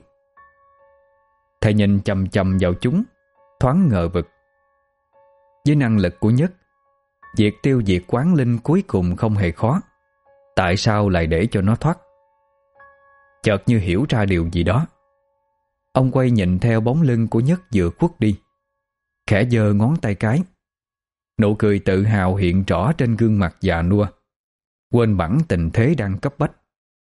Thầy nhìn chầm chầm vào chúng, thoáng ngờ vực. Với năng lực của Nhất, việc tiêu diệt quán linh cuối cùng không hề khó. Tại sao lại để cho nó thoát? Chợt như hiểu ra điều gì đó, ông quay nhìn theo bóng lưng của Nhất vừa khuất đi, khẽ giơ ngón tay cái. Nụ cười tự hào hiện rõ trên gương mặt già nua, quên bẵng tình thế đang cấp bách.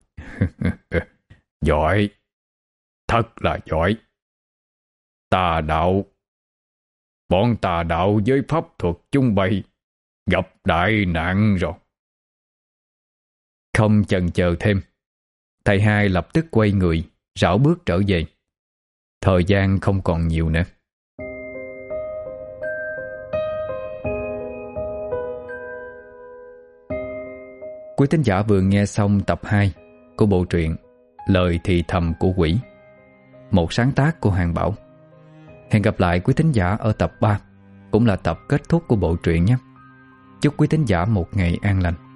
Giỏi, thật là giỏi. Tà đạo, bọn tà đạo với pháp thuật chung bày gặp đại nạn rồi. Không chần chờ thêm, thầy hai lập tức quay người, rảo bước trở về. Thời gian không còn nhiều nữa. Quý thính giả vừa nghe xong tập hai của bộ truyện Lời thì thầm của quỷ, một sáng tác của Hoàng Bảo. Hẹn gặp lại quý thính giả ở tập ba, cũng là tập kết thúc của bộ truyện nhé. Chúc quý thính giả một ngày an lành.